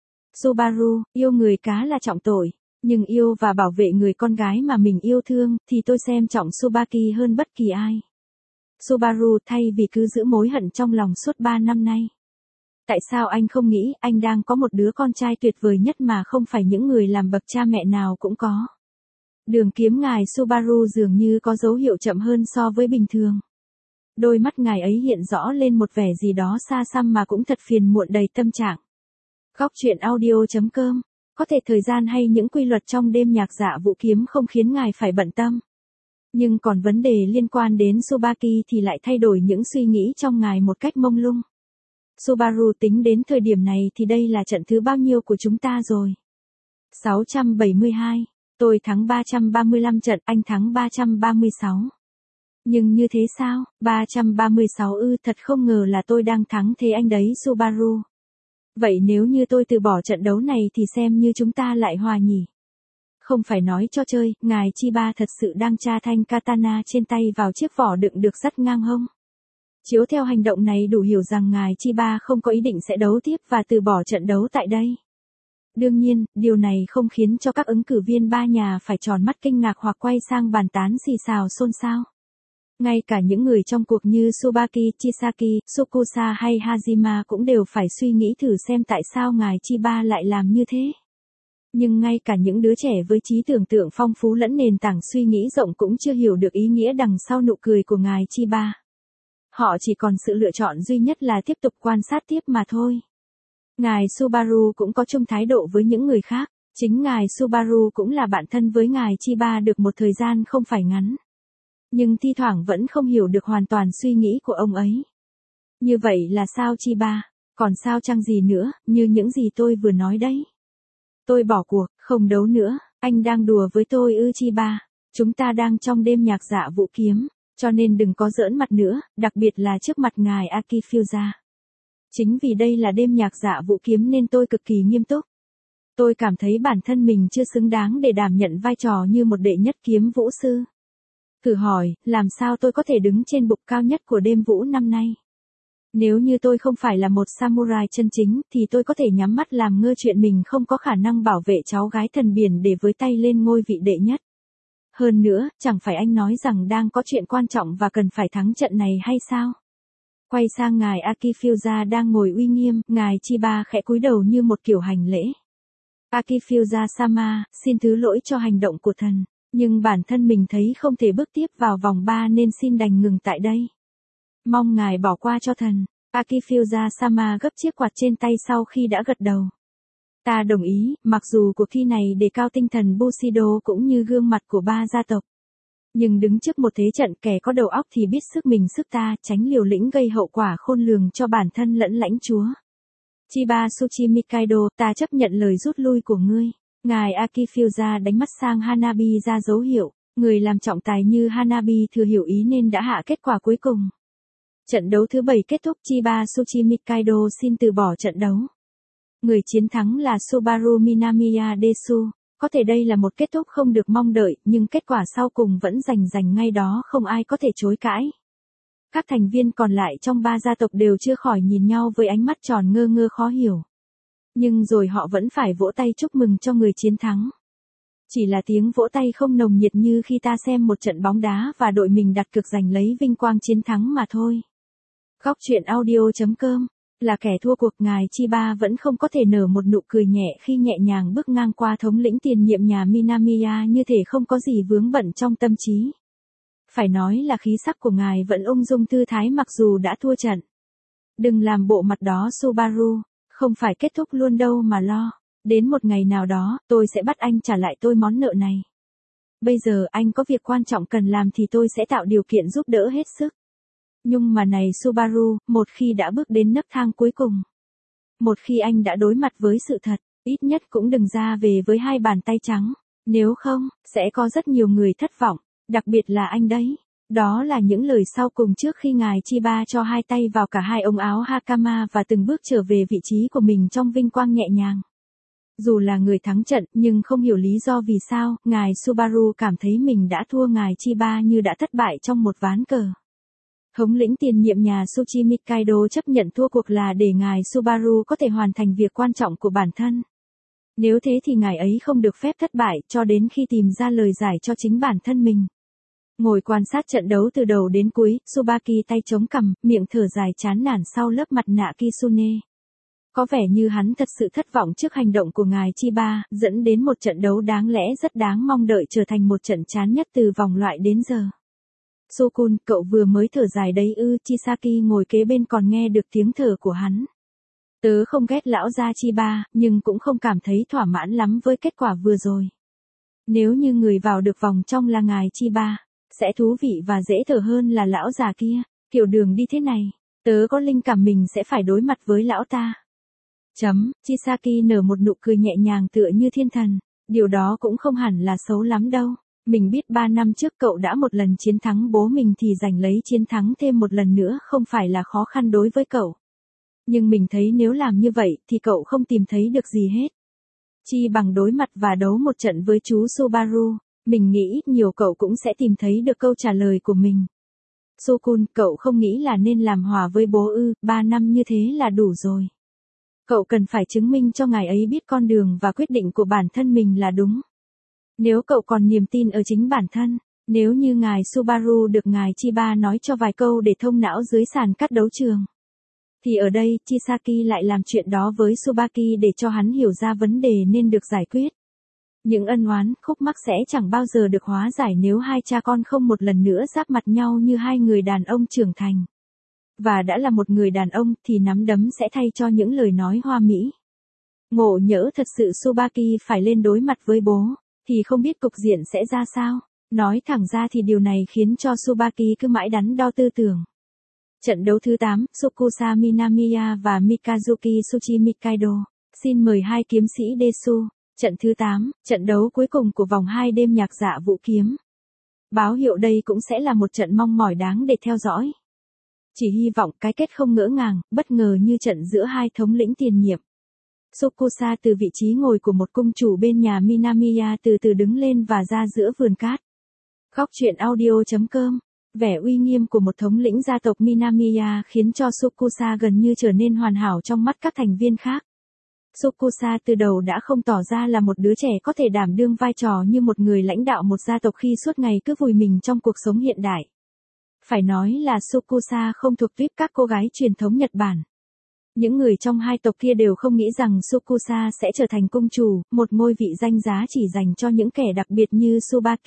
Subaru, yêu người cá là trọng tội, nhưng yêu và bảo vệ người con gái mà mình yêu thương, thì tôi xem trọng Tsubaki hơn bất kỳ ai. Subaru, thay vì cứ giữ mối hận trong lòng suốt ba năm nay. Tại sao anh không nghĩ anh đang có một đứa con trai tuyệt vời nhất mà không phải những người làm bậc cha mẹ nào cũng có? Đường kiếm ngài Subaru dường như có dấu hiệu chậm hơn so với bình thường. Đôi mắt ngài ấy hiện rõ lên một vẻ gì đó xa xăm mà cũng thật phiền muộn đầy tâm trạng. Góc truyện audio.com. Có thể thời gian hay những quy luật trong đêm nhạc dạ vũ kiếm không khiến ngài phải bận tâm. Nhưng còn vấn đề liên quan đến Tsubaki thì lại thay đổi những suy nghĩ trong ngài một cách mông lung. Subaru, tính đến thời điểm này thì đây là trận thứ bao nhiêu của chúng ta rồi? sáu trăm bảy mươi hai. Tôi thắng ba trăm ba mươi lăm trận, anh thắng ba trăm ba mươi sáu. Nhưng như thế sao? ba trăm ba mươi sáu ư, thật không ngờ là tôi đang thắng thế anh đấy Subaru. Vậy nếu như tôi từ bỏ trận đấu này thì xem như chúng ta lại hòa nhỉ? Không phải nói cho chơi, ngài Chiba thật sự đang tra thanh katana trên tay vào chiếc vỏ đựng được dắt ngang hông. Chiếu theo hành động này đủ hiểu rằng ngài Chiba không có ý định sẽ đấu tiếp và từ bỏ trận đấu tại đây. Đương nhiên, điều này không khiến cho các ứng cử viên ba nhà phải tròn mắt kinh ngạc hoặc quay sang bàn tán xì xào xôn xao. Ngay cả những người trong cuộc như Tsubaki, Chisaki, Sukusa hay Hajima cũng đều phải suy nghĩ thử xem tại sao ngài Chiba lại làm như thế. Nhưng ngay cả những đứa trẻ với trí tưởng tượng phong phú lẫn nền tảng suy nghĩ rộng cũng chưa hiểu được ý nghĩa đằng sau nụ cười của ngài Chiba. Họ chỉ còn sự lựa chọn duy nhất là tiếp tục quan sát tiếp mà thôi. Ngài Subaru cũng có chung thái độ với những người khác, chính ngài Subaru cũng là bạn thân với ngài Chiba được một thời gian không phải ngắn. Nhưng thi thoảng vẫn không hiểu được hoàn toàn suy nghĩ của ông ấy. Như vậy là sao Chiba? Còn sao chăng gì nữa, như những gì tôi vừa nói đấy. Tôi bỏ cuộc, không đấu nữa, anh đang đùa với tôi ư Chiba. Chúng ta đang trong đêm nhạc dạ vũ kiếm, cho nên đừng có giỡn mặt nữa, đặc biệt là trước mặt ngài Akifusa. Chính vì đây là đêm nhạc dạ vũ kiếm nên tôi cực kỳ nghiêm túc. Tôi cảm thấy bản thân mình chưa xứng đáng để đảm nhận vai trò như một đệ nhất kiếm vũ sư. Thử hỏi, làm sao tôi có thể đứng trên bục cao nhất của đêm vũ năm nay? Nếu như tôi không phải là một samurai chân chính thì tôi có thể nhắm mắt làm ngơ chuyện mình không có khả năng bảo vệ cháu gái thần biển để với tay lên ngôi vị đệ nhất. Hơn nữa, chẳng phải anh nói rằng đang có chuyện quan trọng và cần phải thắng trận này hay sao? Quay sang ngài Akifusa đang ngồi uy nghiêm, ngài Chiba khẽ cúi đầu như một kiểu hành lễ. Akifusa-sama, xin thứ lỗi cho hành động của thần, nhưng bản thân mình thấy không thể bước tiếp vào vòng ba nên xin đành ngừng tại đây. Mong ngài bỏ qua cho thần. Akifusa-sama gấp chiếc quạt trên tay sau khi đã gật đầu. Ta đồng ý, mặc dù cuộc thi này đề cao tinh thần Bushido cũng như gương mặt của ba gia tộc. Nhưng đứng trước một thế trận kẻ có đầu óc thì biết sức mình sức ta, tránh liều lĩnh gây hậu quả khôn lường cho bản thân lẫn lãnh chúa. Chiba Tsuchimikaido, ta chấp nhận lời rút lui của ngươi. Ngài Akifusa đánh mắt sang Hanabi ra dấu hiệu, người làm trọng tài như Hanabi thừa hiểu ý nên đã hạ kết quả cuối cùng. Trận đấu thứ bảy kết thúc, Chiba Tsuchimikaido xin từ bỏ trận đấu. Người chiến thắng là Subaru Minamiya Desu. Có thể đây là một kết thúc không được mong đợi, nhưng kết quả sau cùng vẫn rành rành ngay đó không ai có thể chối cãi. Các thành viên còn lại trong ba gia tộc đều chưa khỏi nhìn nhau với ánh mắt tròn ngơ ngơ khó hiểu. Nhưng rồi họ vẫn phải vỗ tay chúc mừng cho người chiến thắng. Chỉ là tiếng vỗ tay không nồng nhiệt như khi ta xem một trận bóng đá và đội mình đặt cược giành lấy vinh quang chiến thắng mà thôi. Góc truyện audio chấm com Là kẻ thua cuộc, ngài Chiba vẫn không có thể nở một nụ cười nhẹ khi nhẹ nhàng bước ngang qua thống lĩnh tiền nhiệm nhà Minamiya như thể không có gì vướng bận trong tâm trí. Phải nói là khí sắc của ngài vẫn ung dung thư thái mặc dù đã thua trận. Đừng làm bộ mặt đó Subaru, không phải kết thúc luôn đâu mà lo. Đến một ngày nào đó, tôi sẽ bắt anh trả lại tôi món nợ này. Bây giờ anh có việc quan trọng cần làm thì tôi sẽ tạo điều kiện giúp đỡ hết sức. Nhưng mà này Subaru, một khi đã bước đến nấc thang cuối cùng. Một khi anh đã đối mặt với sự thật, ít nhất cũng đừng ra về với hai bàn tay trắng. Nếu không, sẽ có rất nhiều người thất vọng, đặc biệt là anh đấy. Đó là những lời sau cùng trước khi ngài Chiba cho hai tay vào cả hai ống áo Hakama và từng bước trở về vị trí của mình trong vinh quang nhẹ nhàng. Dù là người thắng trận nhưng không hiểu lý do vì sao, ngài Subaru cảm thấy mình đã thua ngài Chiba như đã thất bại trong một ván cờ. Thống lĩnh tiền nhiệm nhà Tsuchimikaido chấp nhận thua cuộc là để ngài Subaru có thể hoàn thành việc quan trọng của bản thân. Nếu thế thì ngài ấy không được phép thất bại cho đến khi tìm ra lời giải cho chính bản thân mình. Ngồi quan sát trận đấu từ đầu đến cuối, Tsubaki tay chống cằm, miệng thở dài chán nản sau lớp mặt nạ Kitsune. Có vẻ như hắn thật sự thất vọng trước hành động của ngài Chiba, dẫn đến một trận đấu đáng lẽ rất đáng mong đợi trở thành một trận chán nhất từ vòng loại đến giờ. Sukun, cậu vừa mới thở dài đấy ư? Chisaki ngồi kế bên còn nghe được tiếng thở của hắn. Tớ không ghét lão gia Chiba, nhưng cũng không cảm thấy thỏa mãn lắm với kết quả vừa rồi. Nếu như người vào được vòng trong là ngài Chiba, sẽ thú vị và dễ thở hơn là lão già kia. Kiểu đường đi thế này, tớ có linh cảm mình sẽ phải đối mặt với lão ta. Chấm, Chisaki nở một nụ cười nhẹ nhàng tựa như thiên thần. Điều đó cũng không hẳn là xấu lắm đâu. Mình biết ba năm trước cậu đã một lần chiến thắng bố mình thì giành lấy chiến thắng thêm một lần nữa không phải là khó khăn đối với cậu. Nhưng mình thấy nếu làm như vậy thì cậu không tìm thấy được gì hết. Chi bằng đối mặt và đấu một trận với chú Subaru, mình nghĩ nhiều cậu cũng sẽ tìm thấy được câu trả lời của mình. Sukun, cậu không nghĩ là nên làm hòa với bố ư, ba năm như thế là đủ rồi. Cậu cần phải chứng minh cho ngài ấy biết con đường và quyết định của bản thân mình là đúng. Nếu cậu còn niềm tin ở chính bản thân, nếu như ngài Subaru được ngài Chiba nói cho vài câu để thông não dưới sàn cắt đấu trường, thì ở đây Chisaki lại làm chuyện đó với Tsubaki để cho hắn hiểu ra vấn đề nên được giải quyết. Những ân oán, khúc mắc sẽ chẳng bao giờ được hóa giải nếu hai cha con không một lần nữa giáp mặt nhau như hai người đàn ông trưởng thành. Và đã là một người đàn ông thì nắm đấm sẽ thay cho những lời nói hoa mỹ. Ngộ nhỡ thật sự Tsubaki phải lên đối mặt với bố, thì không biết cục diện sẽ ra sao. Nói thẳng ra thì điều này khiến cho Tsubaki cứ mãi đắn đo tư tưởng. Trận đấu thứ tám, Sukusa Minamiya và Mikazuki Tsuchimikaido. Xin mời hai kiếm sĩ Desu. Trận thứ tám, trận đấu cuối cùng của vòng hai đêm nhạc dạ vũ kiếm. Báo hiệu đây cũng sẽ là một trận mong mỏi đáng để theo dõi. Chỉ hy vọng cái kết không ngỡ ngàng, bất ngờ như trận giữa hai thống lĩnh tiền nhiệm. Sukusa từ vị trí ngồi của một cung chủ bên nhà Minamiya từ từ đứng lên và ra giữa vườn cát. Góc truyện audio.com. Vẻ uy nghiêm của một thống lĩnh gia tộc Minamiya khiến cho Sukusa gần như trở nên hoàn hảo trong mắt các thành viên khác. Sukusa từ đầu đã không tỏ ra là một đứa trẻ có thể đảm đương vai trò như một người lãnh đạo một gia tộc khi suốt ngày cứ vùi mình trong cuộc sống hiện đại. Phải nói là Sukusa không thuộc tuýp các cô gái truyền thống Nhật Bản. Những người trong hai tộc kia đều không nghĩ rằng Sukusa sẽ trở thành cung chủ, một ngôi vị danh giá chỉ dành cho những kẻ đặc biệt như Tsubaki.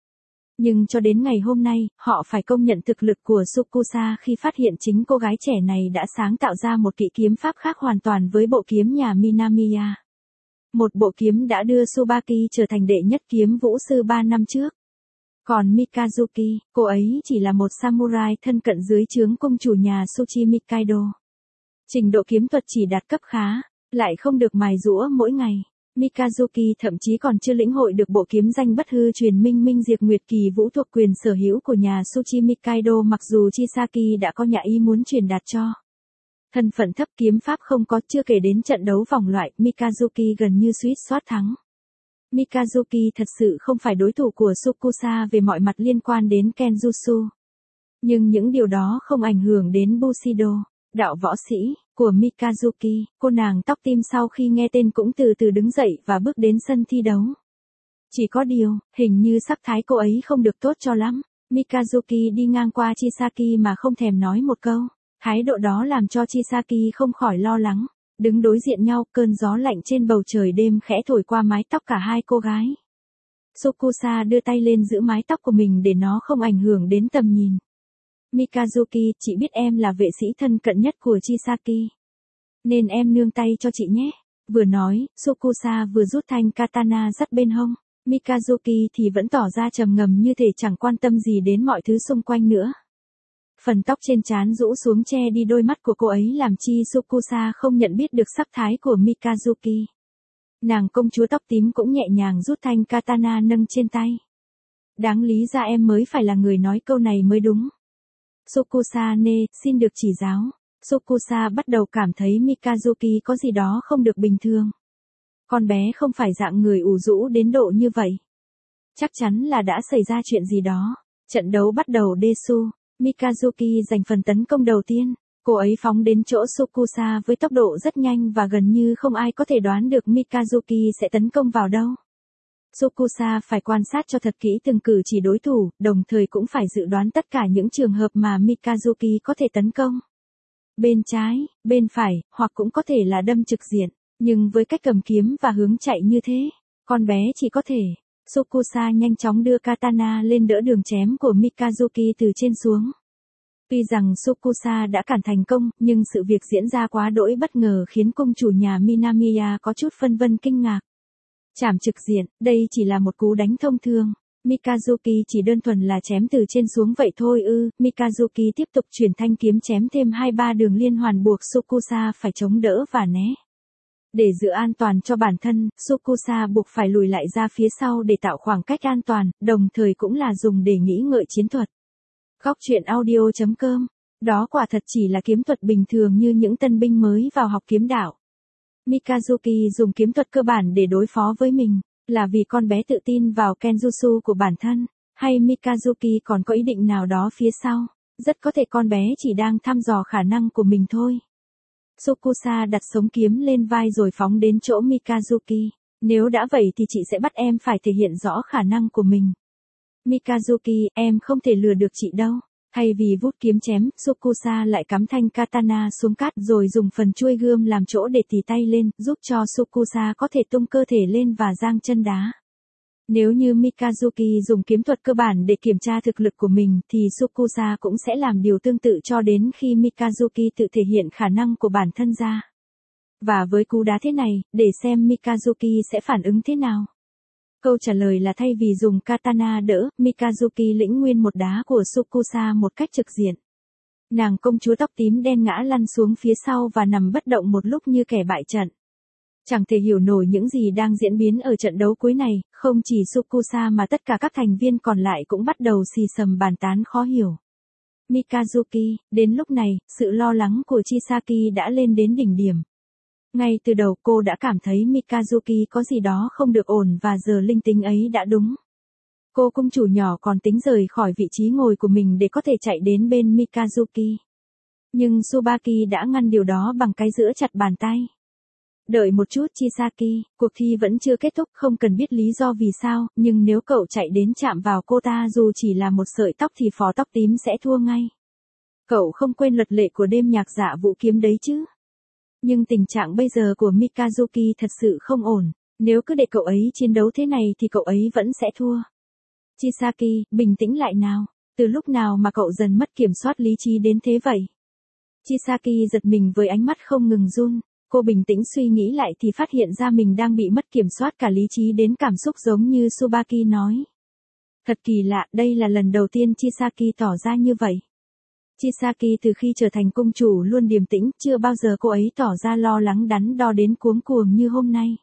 Nhưng cho đến ngày hôm nay, họ phải công nhận thực lực của Sukusa khi phát hiện chính cô gái trẻ này đã sáng tạo ra một kỹ kiếm pháp khác hoàn toàn với bộ kiếm nhà Minamiya. Một bộ kiếm đã đưa Tsubaki trở thành đệ nhất kiếm vũ sư ba năm trước. Còn Mikazuki, cô ấy chỉ là một samurai thân cận dưới trướng cung chủ nhà Tsuchimikaido. Trình độ kiếm thuật chỉ đạt cấp khá, lại không được mài giũa mỗi ngày. Mikazuki thậm chí còn chưa lĩnh hội được bộ kiếm danh bất hư truyền minh minh diệt nguyệt kỳ vũ thuộc quyền sở hữu của nhà Tsuchimikaido mặc dù Chisaki đã có nhà ý muốn truyền đạt cho. Thân phận thấp kiếm pháp không có, chưa kể đến trận đấu vòng loại, Mikazuki gần như suýt soát thắng. Mikazuki thật sự không phải đối thủ của Sukusa về mọi mặt liên quan đến Kenjutsu. Nhưng những điều đó không ảnh hưởng đến Bushido, đạo võ sĩ, của Mikazuki. Cô nàng tóc tim sau khi nghe tên cũng từ từ đứng dậy và bước đến sân thi đấu. Chỉ có điều, hình như sắc thái cô ấy không được tốt cho lắm. Mikazuki đi ngang qua Chisaki mà không thèm nói một câu. Thái độ đó làm cho Chisaki không khỏi lo lắng. Đứng đối diện nhau, cơn gió lạnh trên bầu trời đêm khẽ thổi qua mái tóc cả hai cô gái. Sukusa đưa tay lên giữ mái tóc của mình để nó không ảnh hưởng đến tầm nhìn. Mikazuki, chị biết em là vệ sĩ thân cận nhất của Chisaki. Nên em nương tay cho chị nhé. Vừa nói, Sukusa vừa rút thanh katana dắt bên hông. Mikazuki thì vẫn tỏ ra trầm ngầm như thể chẳng quan tâm gì đến mọi thứ xung quanh nữa. Phần tóc trên trán rũ xuống che đi đôi mắt của cô ấy làm chi Sukusa không nhận biết được sắc thái của Mikazuki. Nàng công chúa tóc tím cũng nhẹ nhàng rút thanh katana nâng trên tay. Đáng lý ra em mới phải là người nói câu này mới đúng. Sukusa nê, xin được chỉ giáo. Sukusa bắt đầu cảm thấy Mikazuki có gì đó không được bình thường. Con bé không phải dạng người ủ rũ đến độ như vậy. Chắc chắn là đã xảy ra chuyện gì đó. Trận đấu bắt đầu Desu. Mikazuki giành phần tấn công đầu tiên. Cô ấy phóng đến chỗ Sukusa với tốc độ rất nhanh và gần như không ai có thể đoán được Mikazuki sẽ tấn công vào đâu. Sukusa phải quan sát cho thật kỹ từng cử chỉ đối thủ, đồng thời cũng phải dự đoán tất cả những trường hợp mà Mikazuki có thể tấn công. Bên trái, bên phải, hoặc cũng có thể là đâm trực diện. Nhưng với cách cầm kiếm và hướng chạy như thế, con bé chỉ có thể. Sukusa nhanh chóng đưa katana lên đỡ đường chém của Mikazuki từ trên xuống. Tuy rằng Sukusa đã cản thành công, nhưng sự việc diễn ra quá đỗi bất ngờ khiến cung chủ nhà Minamiya có chút phân vân kinh ngạc. Chảm trực diện, đây chỉ là một cú đánh thông thường. Mikazuki chỉ đơn thuần là chém từ trên xuống vậy thôi ư. Mikazuki tiếp tục chuyển thanh kiếm chém thêm hai ba đường liên hoàn buộc Sukusa phải chống đỡ và né. Để giữ an toàn cho bản thân, Sukusa buộc phải lùi lại ra phía sau để tạo khoảng cách an toàn, đồng thời cũng là dùng để nghĩ ngợi chiến thuật. Góc truyện audio.com. Đó quả thật chỉ là kiếm thuật bình thường như những tân binh mới vào học kiếm đạo. Mikazuki dùng kiếm thuật cơ bản để đối phó với mình, là vì con bé tự tin vào Kenjutsu của bản thân, hay Mikazuki còn có ý định nào đó phía sau? Rất có thể con bé chỉ đang thăm dò khả năng của mình thôi. Sukusa đặt sống kiếm lên vai rồi phóng đến chỗ Mikazuki. Nếu đã vậy thì chị sẽ bắt em phải thể hiện rõ khả năng của mình. Mikazuki, em không thể lừa được chị đâu. Thay vì vút kiếm chém, Sukusa lại cắm thanh katana xuống cát rồi dùng phần chuôi gươm làm chỗ để tì tay lên, giúp cho Sukusa có thể tung cơ thể lên và giang chân đá. Nếu như Mikazuki dùng kiếm thuật cơ bản để kiểm tra thực lực của mình thì Sukusa cũng sẽ làm điều tương tự cho đến khi Mikazuki tự thể hiện khả năng của bản thân ra. Và với cú đá thế này, để xem Mikazuki sẽ phản ứng thế nào. Câu trả lời là thay vì dùng katana đỡ, Mikazuki lĩnh nguyên một đá của Sukusa một cách trực diện. Nàng công chúa tóc tím đen ngã lăn xuống phía sau và nằm bất động một lúc như kẻ bại trận. Chẳng thể hiểu nổi những gì đang diễn biến ở trận đấu cuối này, không chỉ Sukusa mà tất cả các thành viên còn lại cũng bắt đầu xì xầm bàn tán khó hiểu. Mikazuki, đến lúc này, sự lo lắng của Chisaki đã lên đến đỉnh điểm. Ngay từ đầu cô đã cảm thấy Mikazuki có gì đó không được ổn và giờ linh tính ấy đã đúng. Cô công chủ nhỏ còn tính rời khỏi vị trí ngồi của mình để có thể chạy đến bên Mikazuki. Nhưng Tsubaki đã ngăn điều đó bằng cái giở chặt bàn tay. Đợi một chút Chisaki, cuộc thi vẫn chưa kết thúc, không cần biết lý do vì sao, nhưng nếu cậu chạy đến chạm vào cô ta dù chỉ là một sợi tóc thì phó tóc tím sẽ thua ngay. Cậu không quên luật lệ của đêm nhạc dạ vũ kiếm đấy chứ. Nhưng tình trạng bây giờ của Mikazuki thật sự không ổn, nếu cứ để cậu ấy chiến đấu thế này thì cậu ấy vẫn sẽ thua. Chisaki, bình tĩnh lại nào, từ lúc nào mà cậu dần mất kiểm soát lý trí đến thế vậy? Chisaki giật mình với ánh mắt không ngừng run, cô bình tĩnh suy nghĩ lại thì phát hiện ra mình đang bị mất kiểm soát cả lý trí đến cảm xúc giống như Tsubaki nói. Thật kỳ lạ, đây là lần đầu tiên Chisaki tỏ ra như vậy. Chisaki từ khi trở thành công chủ luôn điềm tĩnh, chưa bao giờ cô ấy tỏ ra lo lắng đắn đo đến cuống cuồng như hôm nay.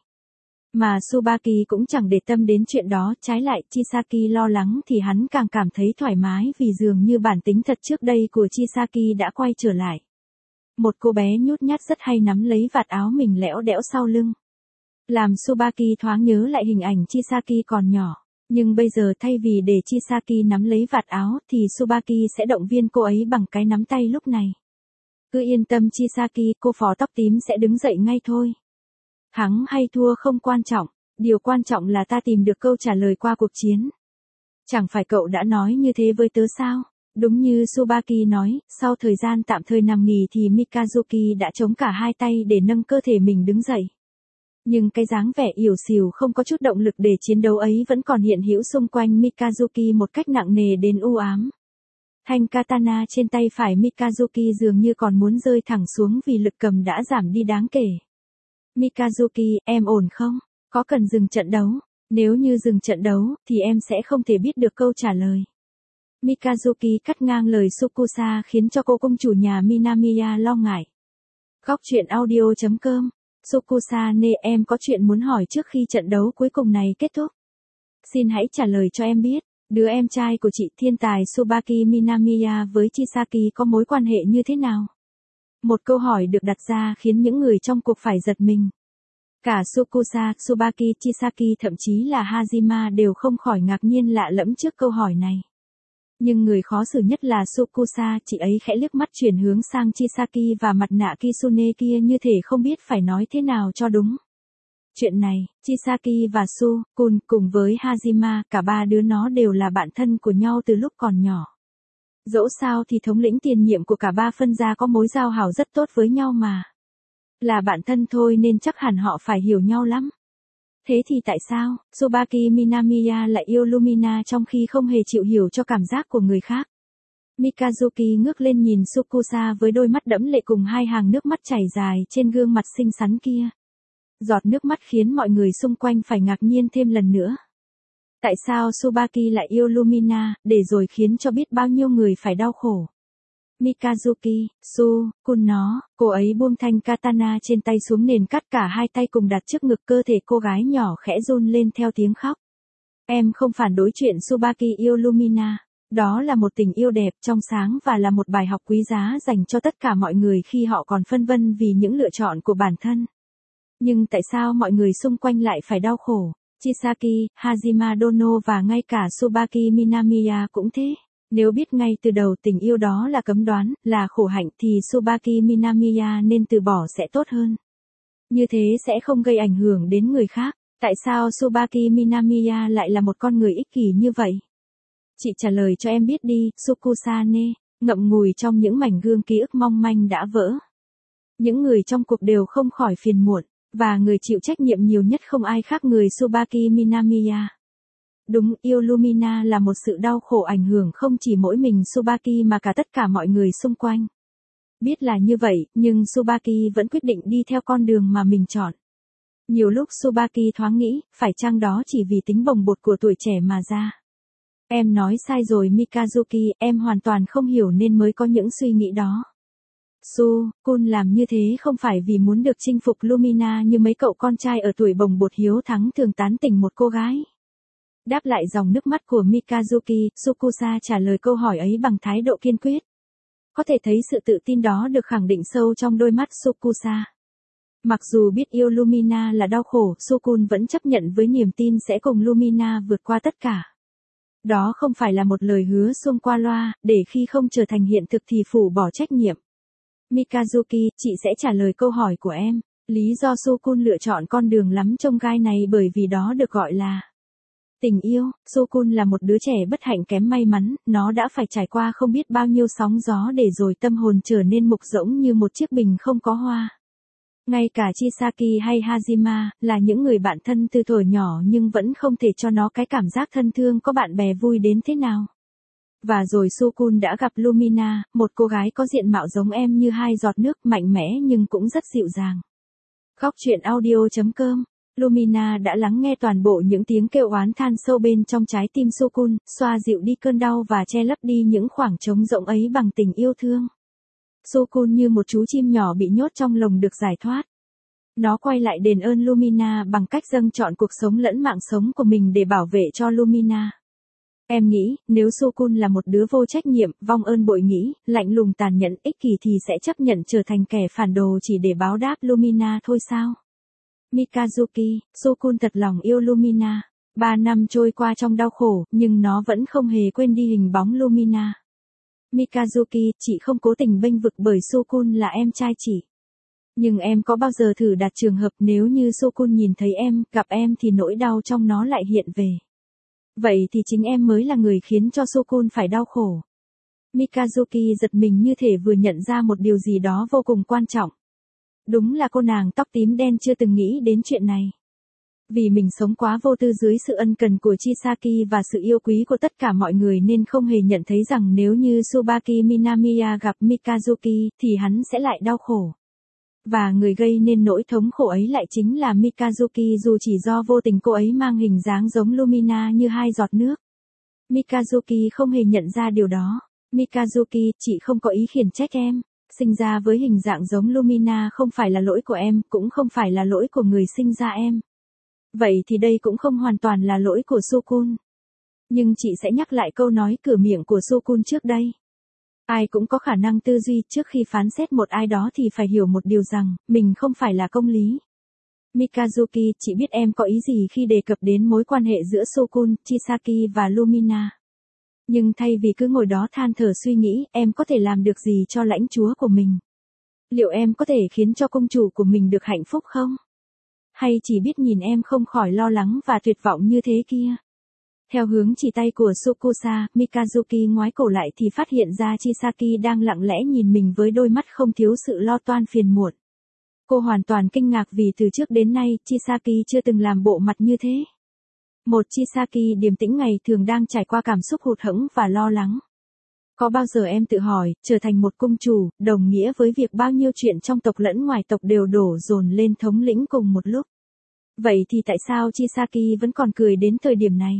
Mà Tsubaki cũng chẳng để tâm đến chuyện đó, trái lại Chisaki lo lắng thì hắn càng cảm thấy thoải mái vì dường như bản tính thật trước đây của Chisaki đã quay trở lại. Một cô bé nhút nhát rất hay nắm lấy vạt áo mình lẽo đẽo sau lưng. Làm Tsubaki thoáng nhớ lại hình ảnh Chisaki còn nhỏ. Nhưng bây giờ thay vì để Chisaki nắm lấy vạt áo thì Tsubaki sẽ động viên cô ấy bằng cái nắm tay lúc này. Cứ yên tâm Chisaki, cô phó tóc tím sẽ đứng dậy ngay thôi. Thắng hay thua không quan trọng, điều quan trọng là ta tìm được câu trả lời qua cuộc chiến. Chẳng phải cậu đã nói như thế với tớ sao? Đúng như Tsubaki nói, sau thời gian tạm thời nằm nghỉ thì Mikazuki đã chống cả hai tay để nâng cơ thể mình đứng dậy. Nhưng cái dáng vẻ ỉu xìu không có chút động lực để chiến đấu ấy vẫn còn hiện hữu xung quanh Mikazuki một cách nặng nề đến u ám. Thanh katana trên tay phải Mikazuki dường như còn muốn rơi thẳng xuống vì lực cầm đã giảm đi đáng kể. Mikazuki, em ổn không? Có cần dừng trận đấu? Nếu như dừng trận đấu, thì em sẽ không thể biết được câu trả lời. Mikazuki cắt ngang lời Sukusa khiến cho cô công chủ nhà Minamiya lo ngại. Góc truyện audio chấm com Sukusa nè, em có chuyện muốn hỏi trước khi trận đấu cuối cùng này kết thúc. Xin hãy trả lời cho em biết, đứa em trai của chị thiên tài Tsubaki Minamiya với Chisaki có mối quan hệ như thế nào? Một câu hỏi được đặt ra khiến những người trong cuộc phải giật mình. Cả Sukusa, Tsubaki, Chisaki thậm chí là Hajima đều không khỏi ngạc nhiên lạ lẫm trước câu hỏi này. Nhưng người khó xử nhất là Sukusa, chị ấy khẽ liếc mắt chuyển hướng sang Chisaki và mặt nạ Kitsune kia như thể không biết phải nói thế nào cho đúng. Chuyện này, Chisaki và Su-kun cùng với Hajima, cả ba đứa nó đều là bạn thân của nhau từ lúc còn nhỏ. Dẫu sao thì thống lĩnh tiền nhiệm của cả ba phân gia có mối giao hảo rất tốt với nhau mà. Là bạn thân thôi nên chắc hẳn họ phải hiểu nhau lắm. Thế thì tại sao, Tsubaki Minamiya lại yêu Lumina trong khi không hề chịu hiểu cho cảm giác của người khác? Mikazuki ngước lên nhìn Sukusa với đôi mắt đẫm lệ cùng hai hàng nước mắt chảy dài trên gương mặt xinh xắn kia. Giọt nước mắt khiến mọi người xung quanh phải ngạc nhiên thêm lần nữa. Tại sao Tsubaki lại yêu Lumina, để rồi khiến cho biết bao nhiêu người phải đau khổ? Mikazuki, Su-kun nó, cô ấy buông thanh katana trên tay xuống nền cát, cả hai tay cùng đặt trước ngực, cơ thể cô gái nhỏ khẽ run lên theo tiếng khóc. Em không phản đối chuyện Tsubaki yêu Lumina. Đó là một tình yêu đẹp, trong sáng và là một bài học quý giá dành cho tất cả mọi người khi họ còn phân vân vì những lựa chọn của bản thân. Nhưng tại sao mọi người xung quanh lại phải đau khổ? Chisaki, Hajima Dono và ngay cả Tsubaki Minamiya cũng thế. Nếu biết ngay từ đầu tình yêu đó là cấm đoán, là khổ hạnh thì Tsubaki Minamiya nên từ bỏ sẽ tốt hơn. Như thế sẽ không gây ảnh hưởng đến người khác. Tại sao Tsubaki Minamiya lại là một con người ích kỷ như vậy? Chị trả lời cho em biết đi, Tsukusane, ngậm ngùi trong những mảnh gương ký ức mong manh đã vỡ. Những người trong cuộc đều không khỏi phiền muộn, và người chịu trách nhiệm nhiều nhất không ai khác người Tsubaki Minamiya. Đúng, yêu Lumina là một sự đau khổ ảnh hưởng không chỉ mỗi mình Tsubaki mà cả tất cả mọi người xung quanh. Biết là như vậy, nhưng Tsubaki vẫn quyết định đi theo con đường mà mình chọn. Nhiều lúc Tsubaki thoáng nghĩ, phải chăng đó chỉ vì tính bồng bột của tuổi trẻ mà ra. Em nói sai rồi Mikazuki, em hoàn toàn không hiểu nên mới có những suy nghĩ đó. Su-kun làm như thế không phải vì muốn được chinh phục Lumina như mấy cậu con trai ở tuổi bồng bột hiếu thắng thường tán tỉnh một cô gái. Đáp lại dòng nước mắt của Mikazuki, Tsukusa trả lời câu hỏi ấy bằng thái độ kiên quyết. Có thể thấy sự tự tin đó được khẳng định sâu trong đôi mắt Tsukusa. Mặc dù biết yêu Lumina là đau khổ, Sukun vẫn chấp nhận với niềm tin sẽ cùng Lumina vượt qua tất cả. Đó không phải là một lời hứa xuông qua loa, để khi không trở thành hiện thực thì phủ bỏ trách nhiệm. Mikazuki, chị sẽ trả lời câu hỏi của em. Lý do Sukun lựa chọn con đường lắm chông gai này bởi vì đó được gọi là tình yêu. Sukun là một đứa trẻ bất hạnh kém may mắn, nó đã phải trải qua không biết bao nhiêu sóng gió để rồi tâm hồn trở nên mục rỗng như một chiếc bình không có hoa. Ngay cả Chisaki hay Hajima, là những người bạn thân từ thuở nhỏ nhưng vẫn không thể cho nó cái cảm giác thân thương có bạn bè vui đến thế nào. Và rồi Sukun đã gặp Lumina, một cô gái có diện mạo giống em như hai giọt nước, mạnh mẽ nhưng cũng rất dịu dàng. Góc truyện audio chấm com. Lumina đã lắng nghe toàn bộ những tiếng kêu oán than sâu bên trong trái tim Sukun, xoa dịu đi cơn đau và che lấp đi những khoảng trống rỗng ấy bằng tình yêu thương. Sukun như một chú chim nhỏ bị nhốt trong lồng được giải thoát. Nó quay lại đền ơn Lumina bằng cách dâng trọn cuộc sống lẫn mạng sống của mình để bảo vệ cho Lumina. Em nghĩ, nếu Sukun là một đứa vô trách nhiệm, vong ơn bội nghĩ, lạnh lùng tàn nhẫn, ích kỷ thì sẽ chấp nhận trở thành kẻ phản đồ chỉ để báo đáp Lumina thôi sao? Mikazuki, Sukun thật lòng yêu Lumina. Ba năm trôi qua trong đau khổ, nhưng nó vẫn không hề quên đi hình bóng Lumina. Mikazuki, chị không cố tình bênh vực bởi Sukun là em trai chị. Nhưng em có bao giờ thử đặt trường hợp nếu như Sukun nhìn thấy em, gặp em thì nỗi đau trong nó lại hiện về. Vậy thì chính em mới là người khiến cho Sukun phải đau khổ. Mikazuki giật mình như thể vừa nhận ra một điều gì đó vô cùng quan trọng. Đúng là cô nàng tóc tím đen chưa từng nghĩ đến chuyện này. Vì mình sống quá vô tư dưới sự ân cần của Chisaki và sự yêu quý của tất cả mọi người nên không hề nhận thấy rằng nếu như Tsubaki Minamiya gặp Mikazuki thì hắn sẽ lại đau khổ. Và người gây nên nỗi thống khổ ấy lại chính là Mikazuki dù chỉ do vô tình cô ấy mang hình dáng giống Lumina như hai giọt nước. Mikazuki không hề nhận ra điều đó. Mikazuki, chị không có ý khiển trách em. Sinh ra với hình dạng giống Lumina không phải là lỗi của em, cũng không phải là lỗi của người sinh ra em. Vậy thì đây cũng không hoàn toàn là lỗi của Sukun. Nhưng chị sẽ nhắc lại câu nói cửa miệng của Sukun trước đây. Ai cũng có khả năng tư duy, trước khi phán xét một ai đó thì phải hiểu một điều rằng, mình không phải là công lý. Mikazuki, chị biết em có ý gì khi đề cập đến mối quan hệ giữa Sukun, Chisaki và Lumina. Nhưng thay vì cứ ngồi đó than thở suy nghĩ, em có thể làm được gì cho lãnh chúa của mình? Liệu em có thể khiến cho công chủ của mình được hạnh phúc không? Hay chỉ biết nhìn em không khỏi lo lắng và tuyệt vọng như thế kia? Theo hướng chỉ tay của Tsukusa, Mikazuki ngoái cổ lại thì phát hiện ra Chisaki đang lặng lẽ nhìn mình với đôi mắt không thiếu sự lo toan phiền muộn. Cô hoàn toàn kinh ngạc vì từ trước đến nay, Chisaki chưa từng làm bộ mặt như thế. Một Chisaki điềm tĩnh ngày thường đang trải qua cảm xúc hụt hẫng và lo lắng. Có bao giờ em tự hỏi, trở thành một cung chủ, đồng nghĩa với việc bao nhiêu chuyện trong tộc lẫn ngoài tộc đều đổ dồn lên thống lĩnh cùng một lúc? Vậy thì tại sao Chisaki vẫn còn cười đến thời điểm này?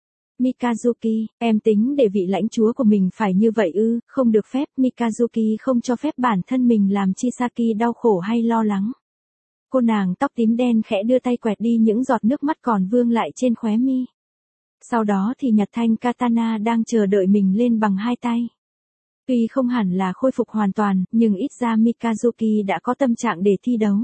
Mikazuki, em tính để vị lãnh chúa của mình phải như vậy ư? Không được phép. Mikazuki không cho phép bản thân mình làm Chisaki đau khổ hay lo lắng. Cô nàng tóc tím đen khẽ đưa tay quẹt đi những giọt nước mắt còn vương lại trên khóe mi. Sau đó thì nhặt thanh katana đang chờ đợi mình lên bằng hai tay. Tuy không hẳn là khôi phục hoàn toàn, nhưng ít ra Mikazuki đã có tâm trạng để thi đấu.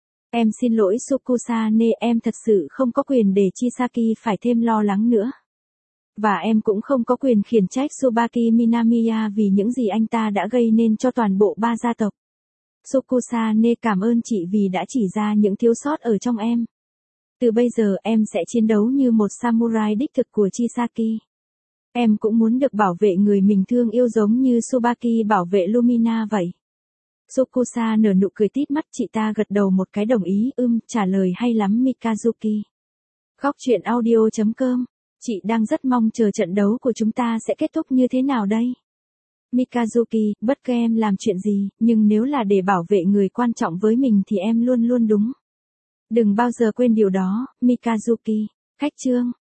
Em xin lỗi Tsukusane, em thật sự không có quyền để Chisaki phải thêm lo lắng nữa. Và em cũng không có quyền khiển trách Tsubaki Minamiya vì những gì anh ta đã gây nên cho toàn bộ ba gia tộc. Sukusane cảm ơn chị vì đã chỉ ra những thiếu sót ở trong em. Từ bây giờ em sẽ chiến đấu như một samurai đích thực của Chisaki. Em cũng muốn được bảo vệ người mình thương yêu giống như Tsubaki bảo vệ Lumina vậy. Sukusa nở nụ cười tít mắt, chị ta gật đầu một cái đồng ý, ưm, trả lời hay lắm Mikazuki. Góc truyện audio chấm com. Chị đang rất mong chờ trận đấu của chúng ta sẽ kết thúc như thế nào đây? Mikazuki, bất kể em làm chuyện gì, nhưng nếu là để bảo vệ người quan trọng với mình thì em luôn luôn đúng. Đừng bao giờ quên điều đó, Mikazuki. Khách chương.